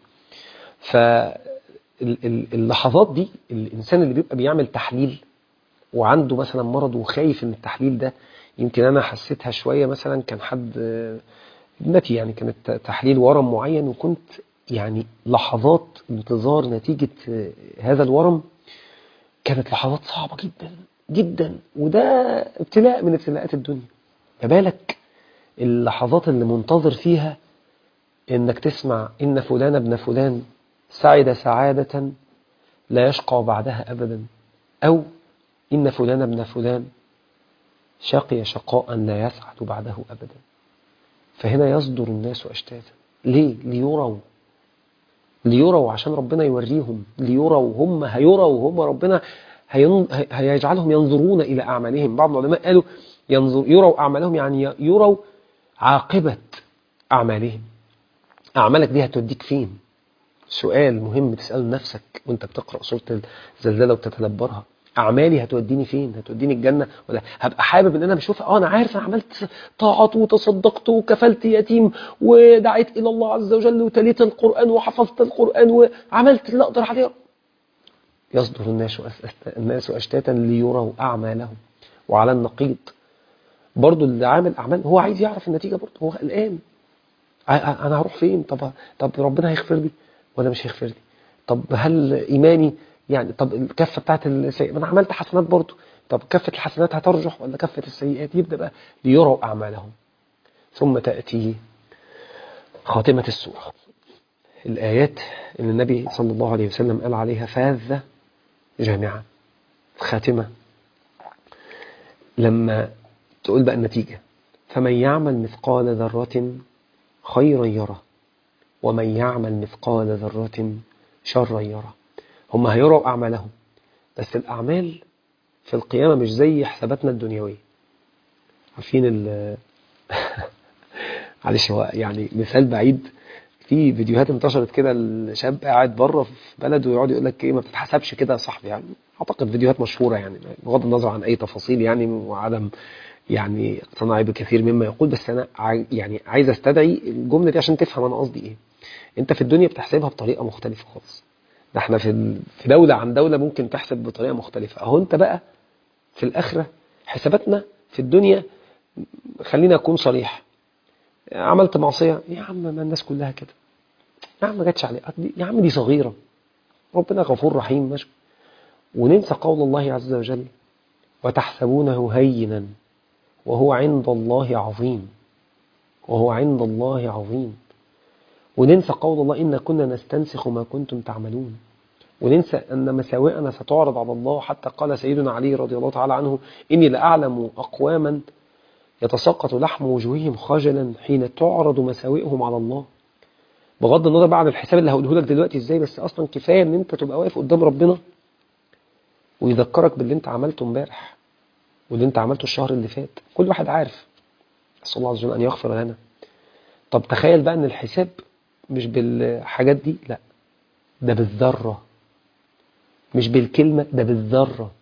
فاللحظات دي الانسان اللي بيبقى بيعمل تحليل وعنده مثلا مرض وخايف ان التحليل ده، يمكن انا حسيتها شويه، مثلا كان حد ابنتي يعني كانت تحليل ورم معين، وكنت يعني لحظات انتظار نتيجه هذا الورم كانت لحظات صعبه جدا جدا، وده ابتلاء من ابتلاءات الدنيا. فبالك اللحظات اللي منتظر فيها انك تسمع ان فلان ابن فلان سعد سعاده لا يشقى بعدها ابدا، او إن فلان ابن فلان شقي شقاء لا يسعد بعده أبدا. فهنا يصدر الناس أشتاتا. ليه؟ ليروا عشان ربنا يوريهم، ليروا هم هيروا، هم ربنا هيجعلهم ينظرون إلى أعمالهم. بعض العلماء قالوا يروا أعمالهم، يعني يروا عاقبة أعمالهم. أعمالك دي هتوديك فين؟ سؤال مهم تسأل نفسك وانت بتقرأ سورة الزلزلة وتتدبرها. أعمالي هتوديني فين؟ هتوديني الجنة، ولا هبقى حابب ان انا بشوفها انا عارف انا عملت طاعات وتصدقت وكفلت يتيم ودعيت الى الله عز وجل وتليت القرآن وحفظت القرآن وعملت اللي اقدر عليه. يصدر الناس اشتاتا ليروا اعمالهم. وعلى النقيض برضو اللي عامل اعمال هو عايز يعرف النتيجة، برضو هو قلقان، انا هروح فين؟ طب ربنا هيغفر لي ولا مش هيغفر لي؟ طب هل ايماني يعني، طب الكفه بتاعت السيئات، انا عملت حسنات برضو، طب كفه الحسنات هترجح ولا كفه السيئات؟ يبدا بقى ليروا اعمالهم. ثم تاتي خاتمه السوره، الايات اللي النبي صلى الله عليه وسلم قال عليها فاذة جامعه. الخاتمه لما تقول بقى النتيجه: فمن يعمل مثقال ذره خيرا يره، ومن يعمل مثقال ذرة شرا يره. هم هيروا أعمالهم، بس الأعمال في القيامة مش زي حساباتنا الدنيوية. عارفين معلش هو يعني مثال بعيد، في فيديوهات انتشرت كده، الشاب قاعد بره في بلده ويقعد يقول لك ايه ما بتتحسبش كده يا صاحبي. يعني اعتقد فيديوهات مشهوره يعني بغض النظر عن اي تفاصيل يعني، وعدم يعني اقتناعي بكثير مما يقول، بس انا يعني عايز استدعي الجمله دي عشان تفهم انا قصدي ايه. انت في الدنيا بتحسبها بطريقه مختلفه خالص، ده احنا في دوله عن دوله ممكن تحسب بطريقه مختلفه. اهو انت بقى في الاخره حساباتنا في الدنيا، خلينا اكون صريح، عملت معصيه يا عم ما الناس كلها كده، يا عم ما جاتش عليه، يا عم دي صغيره، ربنا غفور رحيم ماشي. وننسى قول الله عز وجل: وتحسبونه هينا وهو عند الله عظيم، وهو عند الله عظيم. وننسى قول الله: إن كنا نستنسخ ما كنتم تعملون. وننسى أن مساوئنا ستعرض على الله، حتى قال سيدنا علي رضي الله تعالى عنه: إني لأعلم أقواما يتساقط لحم وجوههم خجلا حين تعرض مساوئهم على الله. بغض النظر بقى عن الحساب اللي هقوله لك دلوقتي ازاي، بس اصلا كفايه ان انت تبقى واقف قدام ربنا ويذكرك باللي انت عملته امبارح واللي انت عملته الشهر اللي فات. كل واحد عارف، اسال الله عز وجل ان يغفر لنا. طب تخيل بقى ان الحساب مش بالحاجات دي، لا ده بالذره، مش بالكلمه، ده بالذره.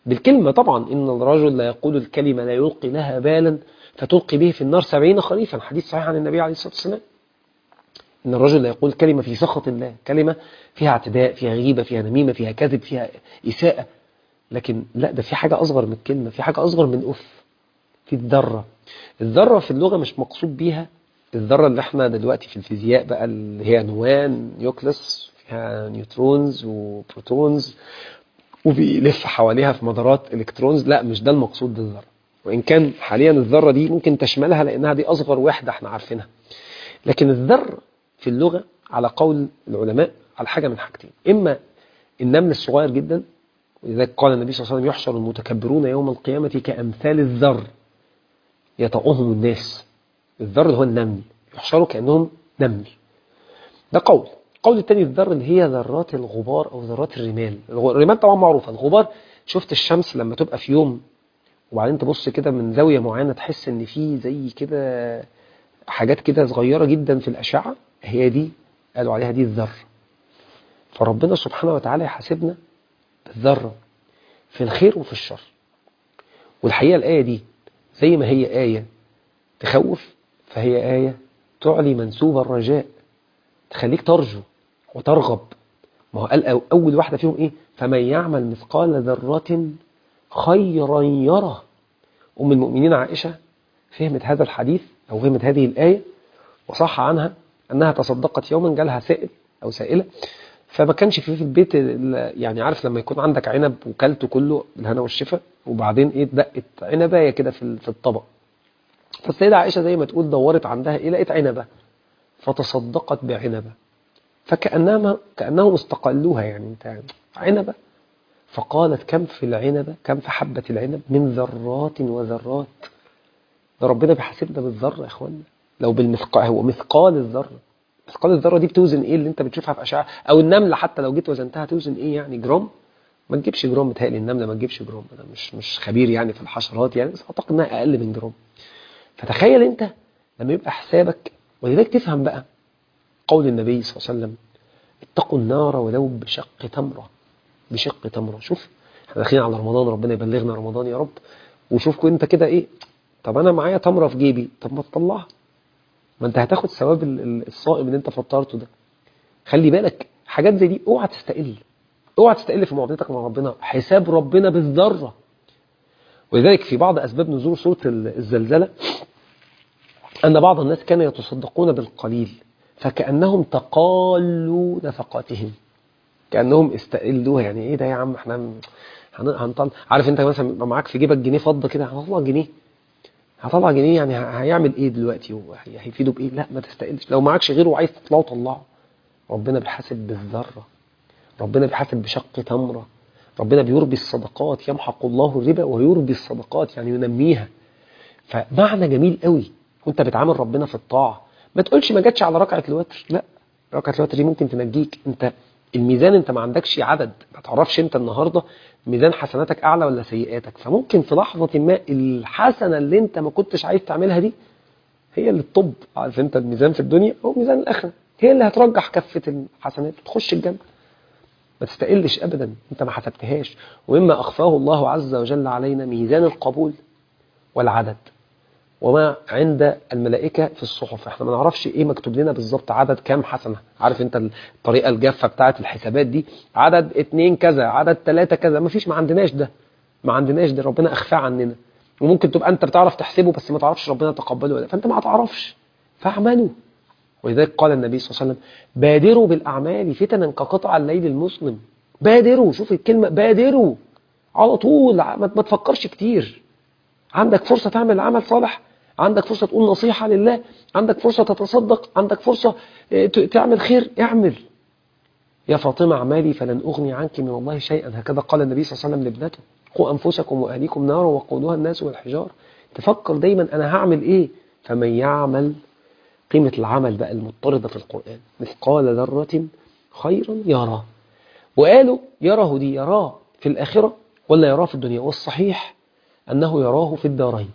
بالكلمة طبعا، إن الرجل لا يقول الكلمة لا يلقي لها بالا فتلقي به في النار 70 خريفا، حديث صحيح عن النبي عليه الصلاة والسلام. إن الرجل لا يقول كلمة في سخط الله، كلمة فيها اعتداء، فيها غيبة، فيها نميمة، فيها كذب، فيها إساءة. لكن لا، ده في حاجة أصغر من الكلمة، في حاجة أصغر من أف، في الذرة. الذرة في اللغة مش مقصود بيها الذرة اللي احنا دلوقتي في الفيزياء بقى، اللي هي نوان، نيوكلس، فيها نيوترونز وبروتونز وبيلف حواليها في مدارات الكترونز. لا، مش ده المقصود بالذرة، وإن كان حاليا الذرة دي ممكن تشملها لأنها دي أصغر وحدة احنا عارفينها. لكن الذر في اللغة على قول العلماء على حاجة من حاجتين: إما النمل الصغير جدا، ولذلك قال النبي صلى الله عليه وسلم: يحشر المتكبرون يوم القيامة كأمثال الذر يطأهم الناس. الذر اللي هو النمل، يحشروا كأنهم نمل. ده قول. القول الثاني الذر اللي هي ذرات الغبار أو ذرات الرمال. الرمال طبعا معروفة. الغبار، شفت الشمس لما تبقى في يوم وبعدين تبص كده من زاوية معينة تحس ان في زي كده حاجات كده صغيرة جدا في الأشعة، هي دي قالوا عليها دي الذر. فربنا سبحانه وتعالى يحاسبنا بالذرة في الخير وفي الشر. والحقيقة الآية دي زي ما هي آية تخوف، فهي آية تعلي منسوب الرجاء، تخليك ترجو وترغب. ما هو قال أول واحدة فيهم إيه؟ فمن يعمل مثقال ذرة خيرا يره. أم المؤمنين عائشة فهمت هذا الحديث أو فهمت هذه الآية، وصح عنها أنها تصدقت يوما، جالها سائل أو سائلة، فما كانش في البيت، يعني عارف لما يكون عندك عنب وكلته كله بالهنا والشفا، وبعدين إيه دقت عنباية كده في الطبق. فالسيدة عائشة زي ما تقول دورت عندها إيه، لقيت عنبة فتصدقت بعنبة، كأنهم استقلوها، يعني انت عنبة. فقالت: كم في العنبة، كم في حبة العنب من ذرات وذرات. ده ربنا بيحاسبنا بالذرة يا اخوانا. لو بالمثقال، هو مثقال الذرة. مثقال الذرة دي بتوزن ايه اللي انت بتشوفها في أشعة؟ او النملة حتى لو جيت وزنتها توزن ايه يعني؟ جرام؟ ما تجيبش جرام. متهيألي النملة ما تجيبش جرام. انا مش خبير يعني في الحشرات يعني، بس اعتقد انها اقل من جرام. فتخيل انت لما يبقى حسابك. ولذلك تفهم بقى قول النبي صلى الله عليه وسلم: اتقوا النار ولو بشق تمرة. بشق تمرة. شوف احنا داخلين على رمضان، ربنا يبلغنا رمضان يا رب. وشوف انت كده ايه، طب انا معايا تمرة في جيبي، طب ما تطلعها، ما انت هتاخد ثواب الصائم اللي انت فطرته ده. خلي بالك حاجات زي دي اوعى تستقل، اوعى تستقل في معاملتك مع ربنا. حساب ربنا بالذرة. ولذلك في بعض اسباب نزول سورة الزلزلة ان بعض الناس كانوا يتصدقون بالقليل فكأنهم تقالوا نفقاتهم، كأنهم استقلوها. يعني ايه ده يا عم، احنا هنطلع. عارف انت مثلا يبقى معاك في جيبك جنيه فضة كده، هطلع جنيه، هطلع جنيه، يعني هيعمل ايه دلوقتي؟ هيفيده بايه؟ لا، ما تستقلش. لو معاكش غيره وعايز تطلعه طلعه. ربنا بيحاسب بالذرة، ربنا بيحاسب بشق تمرة. ربنا بيربي الصدقات، يمحق الله الربا ويربي الصدقات، يعني ينميها. فمعنى جميل قوي وانت بتعامل ربنا في الطاعة. ما تقولش ما جاتش على ركعة الوتر، لا، ركعة الوتر دي ممكن تنجيك. انت الميزان انت ما عندكش عدد، ما تعرفش انت النهاردة ميزان حسناتك اعلى ولا سيئاتك. فممكن في لحظة ما الحسنة اللي انت ما كنتش عايز تعملها دي هي اللي تطب. عارف انت الميزان في الدنيا او ميزان الاخرة، هي اللي هترجح كفة الحسنات وتخش الجنة. ما تستقلش ابدا، انت ما حسبتهاش. ومما اخفاه الله عز وجل علينا ميزان القبول والعدد، وما عند الملائكة في الصحف. احنا ما نعرفش ايه مكتوب لنا بالظبط، عدد كام حسنة. عارف انت الطريقة الجافة بتاعت الحسابات دي، عدد 2 كذا، عدد 3 كذا. ما فيش، ما عندناش ده، ما عندناش ده. ربنا اخفاه عننا. وممكن تبقى انت بتعرف تحسبه بس ما تعرفش ربنا تقبله ولا، فانت ما هتعرفش. فاعملوا. ولذلك قال النبي صلى الله عليه وسلم: بادروا بالأعمال فتنا كقطع الليل المظلم. بادروا. شوف الكلمة بادروا على طول، ما تفكرش كتير. عندك فرصة تعمل عمل صالح، عندك فرصة تقول نصيحة لله، عندك فرصة تتصدق، عندك فرصة تعمل خير، اعمل. يا فاطمة اعمالي فلن أغني عنك من الله شيئا. هكذا قال النبي صلى الله عليه وسلم لابنته: قوا أنفسكم وأهليكم نارا وقودها الناس والحجار. تفكر دايما أنا هعمل إيه. فمن يعمل، قيمة العمل بقى المضطردة في القرآن، مثقال ذرة خيرا يراه. وقالوا يراه دي يراه في الآخرة ولا يراه في الدنيا؟ والصحيح أنه يراه في الدارين.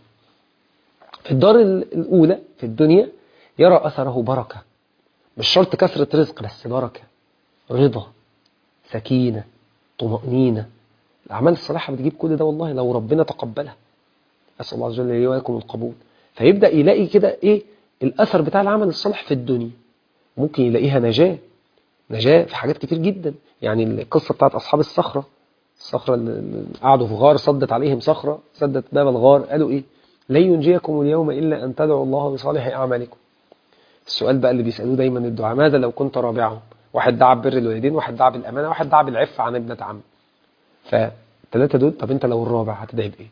في الدار الأولى في الدنيا يرى أثره بركة، مش شرط كثرة رزق، بس بركة، رضا، سكينة، طمأنينة، الأعمال الصالحة بتجيب كل ده والله لو ربنا تقبلها. أسأل الله عز وجل لي ولكم القبول. فيبدأ يلاقي كده إيه الأثر بتاع العمل الصالح في الدنيا. ممكن يلاقيها نجاة في حاجات كتير جدا. يعني القصة بتاعت أصحاب الصخرة اللي قعدوا في غار، صدت عليهم صخرة سدت باب الغار، قالوا إيه؟ لن ينجيكم اليوم إلا أن تدعوا الله بصالح أعمالكم. السؤال بقى اللي بيسألوه دايما الدعاء: ماذا لو كنت رابعهم؟ واحد دعا ببر الوالدين، واحد دعا بالأمانة، واحد دعا بالعفة عن ابنة عم. فالثلاثة دول، طب أنت لو الرابع هتدعي بإيه؟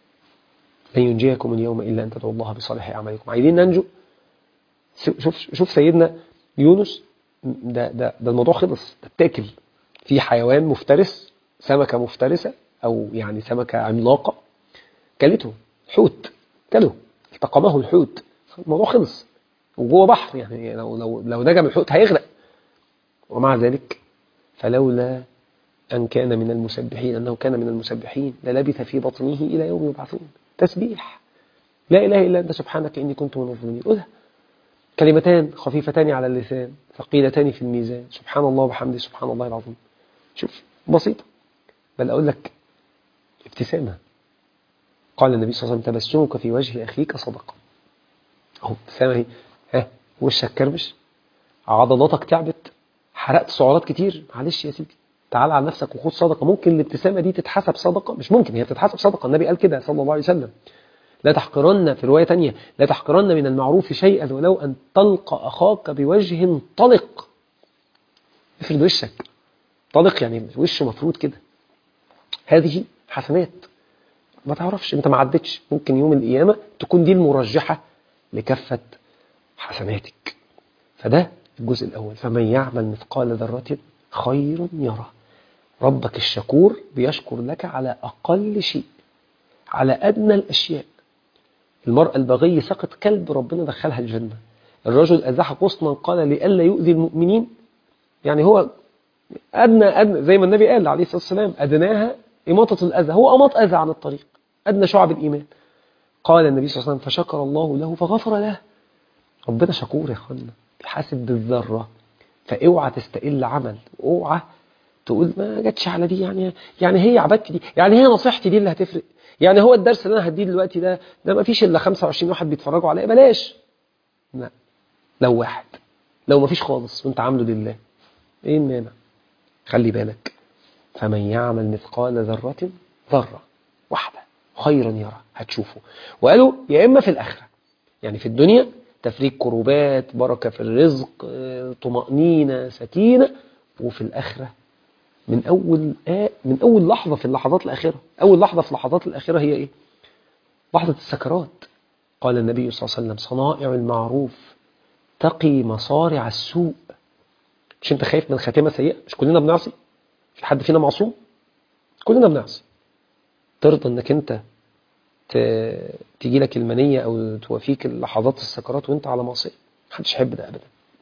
لن ينجيكم اليوم إلا أن تدعوا الله بصالح أعمالكم. عايزين ننجو. شوف سيدنا يونس، ده الموضوع خلص، ده بتاكل في حيوان مفترس، سمكة مفترسة أو يعني سمكة عملاقة كلته، حوت كله، التقمه الحوت، الموضوع خلص. وجوه بحر، يعني لو نجم الحوت هيغرق. ومع ذلك فلولا أن كان من المسبحين، أنه كان من المسبحين للبث في بطنه إلى يوم يبعثون. تسبيح، لا إله إلا أنت سبحانك إني كنت من الظالمين. قولها، كلمتان خفيفتان على اللسان ثقيلتان في الميزان، سبحان الله وبحمده سبحان الله العظيم. شوف بسيطة. بل أقول لك ابتسامة. قال النبي صلى الله عليه وسلم: تبسمك في وجه أخيك صدقة. أهو ابتسامة هي، ها وشك كرمش، عضلاتك تعبت، حرقت سعرات كتير، معلش يا سيدي تعال على نفسك وخد صدقة. ممكن الابتسامة دي تتحسب صدقة، مش ممكن، هي بتتحسب صدقة. النبي قال كده صلى الله عليه وسلم: لا تحقرن، في رواية تانية: لا تحقرن من المعروف شيئا ولو أن تلقى أخاك بوجه طلق. افرد وشك طلق، يعني وشه مفروض كده. هذه حسنات ما تعرفش، انت ما عدتش، ممكن يوم القيامة تكون دي المرجحة لكفة حسناتك. فده الجزء الأول. فمن يعمل مثقال ذرة خير يره. ربك الشكور بيشكر لك على أقل شيء، على أدنى الأشياء. المرأة البغي سقط كلب، ربنا دخلها الجنة. الرجل أزاح غصنا قال لئلا يؤذي المؤمنين، يعني هو أدنى زي ما النبي قال عليه الصلاة والسلام: أدناها إماطة الأذى. هو أماط أذى عن الطريق، أدنى شعب الإيمان. قال النبي صلى الله عليه وسلم: فشكر الله له فغفر له. ربنا شكور يا أخوانا، بيحاسب بالذرة. فاوعى تستقل عمل، اوعى تقول ما جاتش على دي، يعني هي عبادتي دي، يعني هي نصيحتي دي اللي هتفرق، يعني هو الدرس اللي انا هديه دلوقتي ده ما فيش الا 25 واحد بيتفرجوا عليه، بلاش. لا، لو واحد، لو ما فيش خالص وانت عامله لله، ايه المانع؟ خلي بالك. فمن يعمل مثقال ذرة واحدة خيرا يرى، هتشوفه. وقالوا يا إما في الآخرة، يعني في الدنيا تفريج كروبات، بركة في الرزق، طمأنينة، سكينة. وفي الآخرة من أول لحظة في اللحظات الآخرة. أول لحظة في لحظات الآخرة هي إيه؟ لحظة السكرات. قال النبي صلى الله عليه وسلم: صنائع المعروف تقي مصارع السوء. مش أنت خايف من خاتمة سيئة؟ مش كلنا بنعصي؟ في حد فينا معصوم؟ كلنا بنعصي. ترضى انك انت تيجي لك المنية او توافيك اللحظات السكرات وانت على معصية؟ محدش يحب ده ابدا.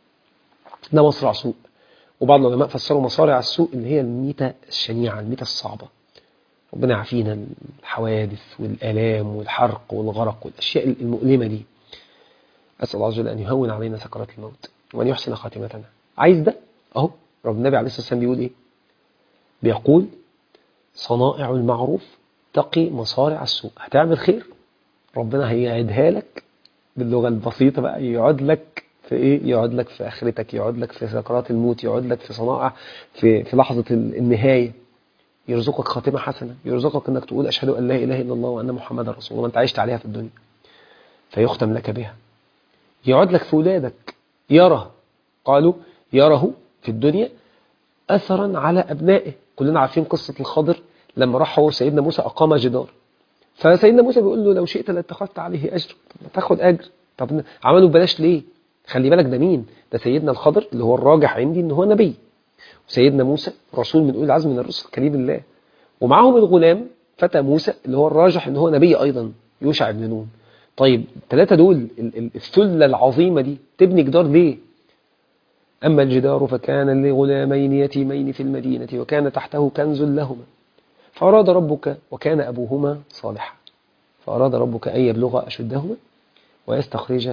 ده مصرع سوء. وبعض العلماء فسروا مصارع السوء اللي هي الميتة الشنيعة، الميتة الصعبة. ربنا يعافينا الحوادث والآلام والحرق والغرق والأشياء المؤلمة دي. أسأل الله عز وجل أن يهون علينا سكرات الموت وأن يحسن خاتمتنا. عايز ده؟ أهو رب النبي عليه الصلاة والسلام بيقول إيه؟ بيقول: صنائع المعروف تقي مصارع السوء. هتعمل خير، ربنا هيعيدها لك باللغة البسيطة بقى، يقعد لك في إيه؟ يقعد لك في آخرتك، يقعد لك في سكرات الموت، يقعد لك في صنائع في لحظة النهاية، يرزقك خاتمة حسنة، يرزقك أنك تقول أشهد أن لا إله إلا الله وأن محمد رسول الله، أنت عشت عليها في الدنيا، فيختم لك بها. يقعد لك في ولادك، قالوا يره في الدنيا أثرا على أبنائه. كلنا عارفين قصة الخضر لما راح هو سيدنا موسى أقام جدار، فسيدنا موسى بيقول له: لو شئت لاتخذت عليه أجر. تاخد أجر؟ طب عملوا ببلاش ليه؟ خلي بالك، ده مين؟ ده سيدنا الخضر اللي هو الراجح عندي إن هو نبي، وسيدنا موسى رسول من أولي العزم من الرسل كريم الله، ومعهم الغلام فتى موسى اللي هو الراجح إن هو نبي أيضا، يوشع بن نون. طيب الثلاثة دول الثلة العظيمة دي تبني جدار ليه؟ أما الجدار فكان لغلامين يتيمين في المدينة وكان تحته كنز لهما فأراد ربك، وكان أبوهما صالحا، فأراد ربك أن يبلغ أشدهما ويستخرج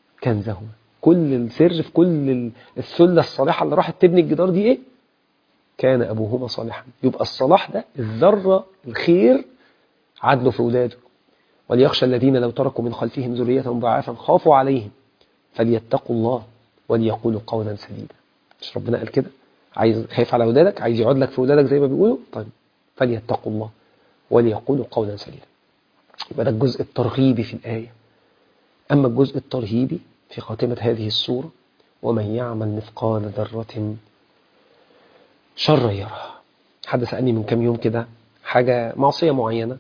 كنزهما. كل السر في كل الثلة الصالحة اللي راحت تبني الجدار دي إيه؟ كان أبوهما صالحا. يبقى الصلاح ده الذرة الخير عدله في أولاده. وليخشى الذين لو تركوا من خلفهم ذرية ضعافا خافوا عليهم فليتقوا الله وليقولوا قولا سديدا. مش ربنا قال كده؟ عايز خايف على أولادك، عايز يقعد لك في أولادك زي ما بيقولوا، طيب فليتقوا الله وليقولوا قولا سديدا. يبقى ده الجزء الترغيبي في الآية. أما الجزء الترهيبي في خاتمة هذه السورة: ومن يعمل مثقال ذرة شرا يره. حد سألني من كام يوم كده حاجة معصية معينة،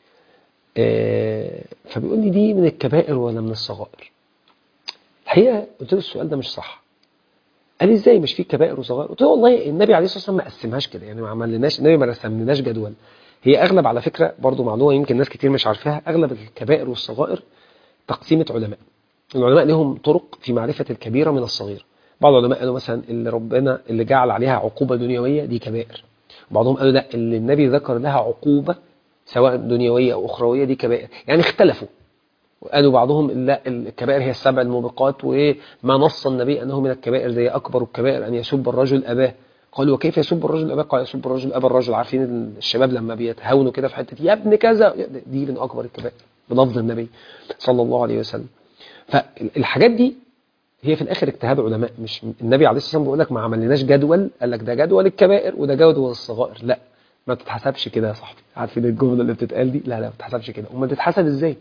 فبيقول لي دي من الكبائر ولا من الصغائر؟ الحقيقة قلت له السؤال ده مش صح. قال لي ازاي مش فيه كبائر وصغائر؟ قلت له والله النبي عليه الصلاة والسلام ما قسمهاش كده، يعني ما عملناش، النبي ما رسمناش جدول. هي أغلب، على فكرة برضو معلومة يمكن ناس كتير مش عارفاها، أغلب الكبائر والصغائر تقسيمة علماء. العلماء لهم طرق في معرفة الكبيرة من الصغيرة. بعض العلماء قالوا مثلا اللي ربنا اللي جعل عليها عقوبة دنيوية دي كبائر. بعضهم قالوا لا، اللي النبي ذكر لها عقوبة سواء دنيوية أو أخروية دي كبائر. يعني اختلفوا. وقالوا بعضهم لا، الكبائر هي السبع الموبقات، وما نص النبي أنه من الكبائر زي أكبر الكبائر أن يسب الرجل أباه. قالوا وكيف يسب الرجل أباه؟ قال يسب الرجل أبا الرجل. عارفين الشباب لما بيتهاونوا كده في حتة يا ابن كذا، دي من أكبر الكبائر بلفظ النبي صلى الله عليه وسلم. فالحاجات دي هي في الآخر اجتهاد علماء، مش النبي عليه الصلاة والسلام بيقول لك ما عملناش جدول قال لك ده جدول الكبائر وده جدول الصغائر. لا، ما بتتحسبش كده يا صاحبي. عارفين الجملة اللي بتتقال دي؟ لا ما بتتحسبش كده. وما بتتحسب ازاي؟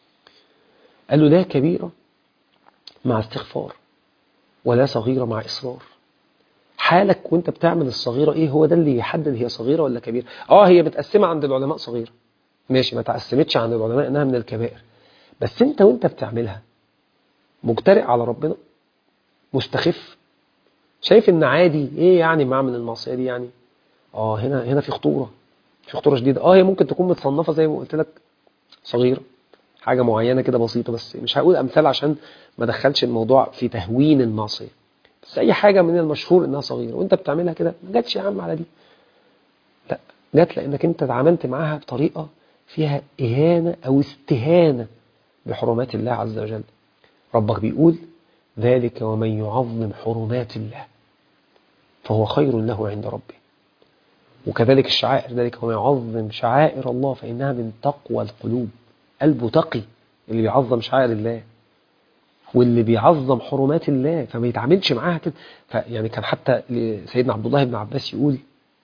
قال له لا كبيرة مع استغفار ولا صغيرة مع إصرار. حالك وانت بتعمل الصغيرة ايه هو ده اللي يحدد هي صغيرة ولا كبيرة. هي متقسمة عند العلماء صغيرة ماشي، ما تقسمتش عند العلماء انها من الكبائر. بس انت وانت بتعملها مجترئ على ربنا، مستخف، شايف ان عادي، ايه يعني ما اعمل المعصية دي يعني؟ هنا في خطورة، في خطورة شديدة. هي ممكن تكون متصنفة زي ما قلت لك صغيرة، حاجة معينة كده بسيطة، بس مش هقول أمثال عشان ما دخلش الموضوع في تهوين المعصية. بس أي حاجة من المشهور إنها صغيرة وأنت بتعملها كده، ما جاتش يا عم على دي. لا، جات لأنك أنت اتعاملت معاها بطريقة فيها إهانة أو استهانة بحرمات الله عز وجل. ربك بيقول ذلك ومن يعظم حرمات الله فهو خير له عند ربه. وكذلك الشعائر، ذلك ومن يعظم شعائر الله فإنها من تقوى القلوب. قلبه تقي اللي بيعظم شعائر الله واللي بيعظم حرمات الله، فما يتعاملش معاها كده. يعني كان حتى سيدنا عبد الله بن عباس يقول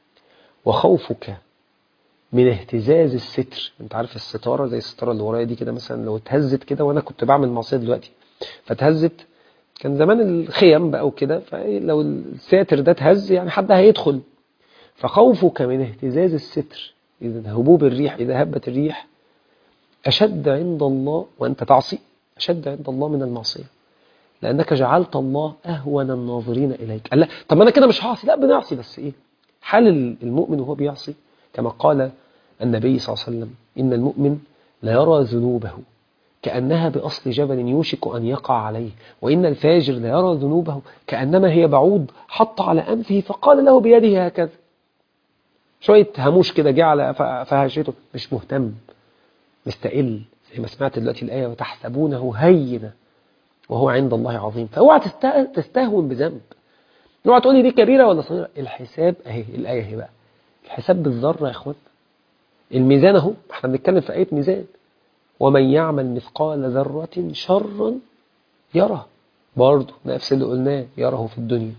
وخوفك من اهتزاز الستر. انت عارف الستارة زي الستارة اللي ورايا دي كده، مثلا لو اتهزت كده، وانا كنت بعمل معصية دلوقتي فتهزت، كان زمان الخيم بقى وكده، فلو الساتر ده اتهز يعني حد هيدخل. فخوفك من اهتزاز الستر إذا هبوب الريح، إذا هبت الريح، أشد عند الله وأنت تعصي، أشد عند الله من المعصية، لأنك جعلت الله أهون الناظرين إليك. قال لا طب أنا كده مش هعصي. لا بنعصي، بس إيه حال المؤمن وهو بيعصي؟ كما قال النبي صلى الله عليه وسلم إن المؤمن لا يرى ذنوبه كأنها بأصل جبل يوشك أن يقع عليه، وإن الفاجر لا يرى ذنوبه كأنما هي بعوض حط على أنفه فقال له بيده هكذا. شوية هموش كده جه على فهشته، مش مهتم، مستقل. زي ما سمعت دلوقتي الآية وتحسبونه هينا وهو عند الله عظيم. فاوعى تستهون بذنب. اوعى تقول لي دي كبيرة ولا صغيرة. الحساب اهي، الآية اهي بقى، الحساب بالذرة يا اخوان. الميزان اهو، احنا بنتكلم في آية ميزان. ومن يعمل مثقال ذرة شرا يره. برضه نفس اللي قلناه، يره في الدنيا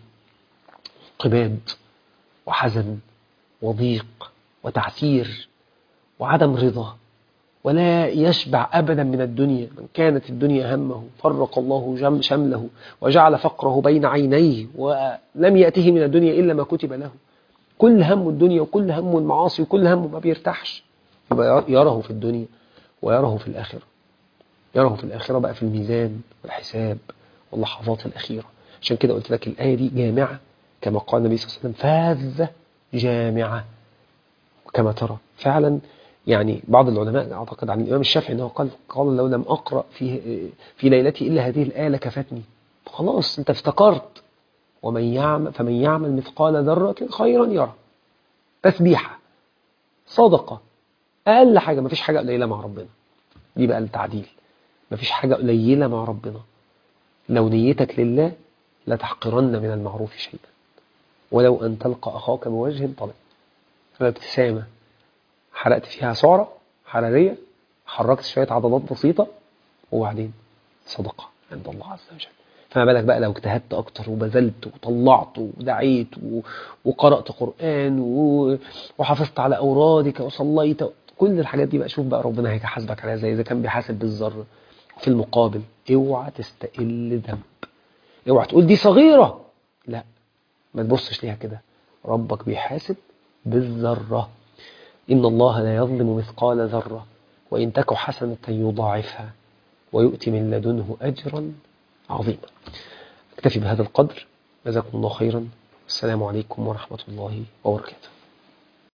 قباد وحزن وضيق وتعسير وعدم رضا، ولا يشبع أبدا من الدنيا. من كانت الدنيا همه فرق الله شمله وجعل فقره بين عينيه ولم يأته من الدنيا إلا ما كتب له. كل هم الدنيا وكل هم المعاصي وكل هم ما بيرتاحش. يبقى يره في الدنيا ويره في الآخرة. يره في الآخرة بقى في الميزان والحساب واللحظات الأخيرة. عشان كده قلت لك الآية دي جامعة كما قال النبي صلى الله عليه وسلم، فاذة جامعة. كما ترى فعلا، يعني بعض العلماء أعتقد عن الإمام الشافعي أنه قال لو لم أقرأ في ليلتي إلا هذه الآية لكفتني. خلاص أنت افتكرت. فمن يعمل مثقال ذرة خيرا يرى. تسبيحة، صدقة، أقل حاجة. مفيش حاجة قليلة مع ربنا. دي بقى التعديل. مفيش حاجة قليلة مع ربنا. لو نيتك لله لا تحقرن من المعروف شيئا. ولو أن تلقى أخاك بوجه طلق. الابتسامة حرقت فيها سعرة حرارية، حركت شوية عضلات بسيطة، وبعدين صدقة عند الله عز وجل. فما بالك بقى لو اجتهدت أكتر وبذلت وطلعت ودعيت وقرأت قرآن وحافظت على أورادك وصليت، كل الحاجات دي بقى شوف بقى ربنا هيحاسبك عليها زي إذا كان بيحاسب بالذرة. في المقابل اوعى تستقل ذنب، اوعى تقول دي صغيرة، لا، ما تبصش ليها كده، ربك بيحاسب بالذرة. إن الله لا يظلم مثقال ذرة وإن تك حسنة يضاعفها ويؤتي من لدنه أجرا عظيما. اكتفي بهذا القدر، جزاكم الله خيرا، السلام عليكم ورحمة الله وبركاته.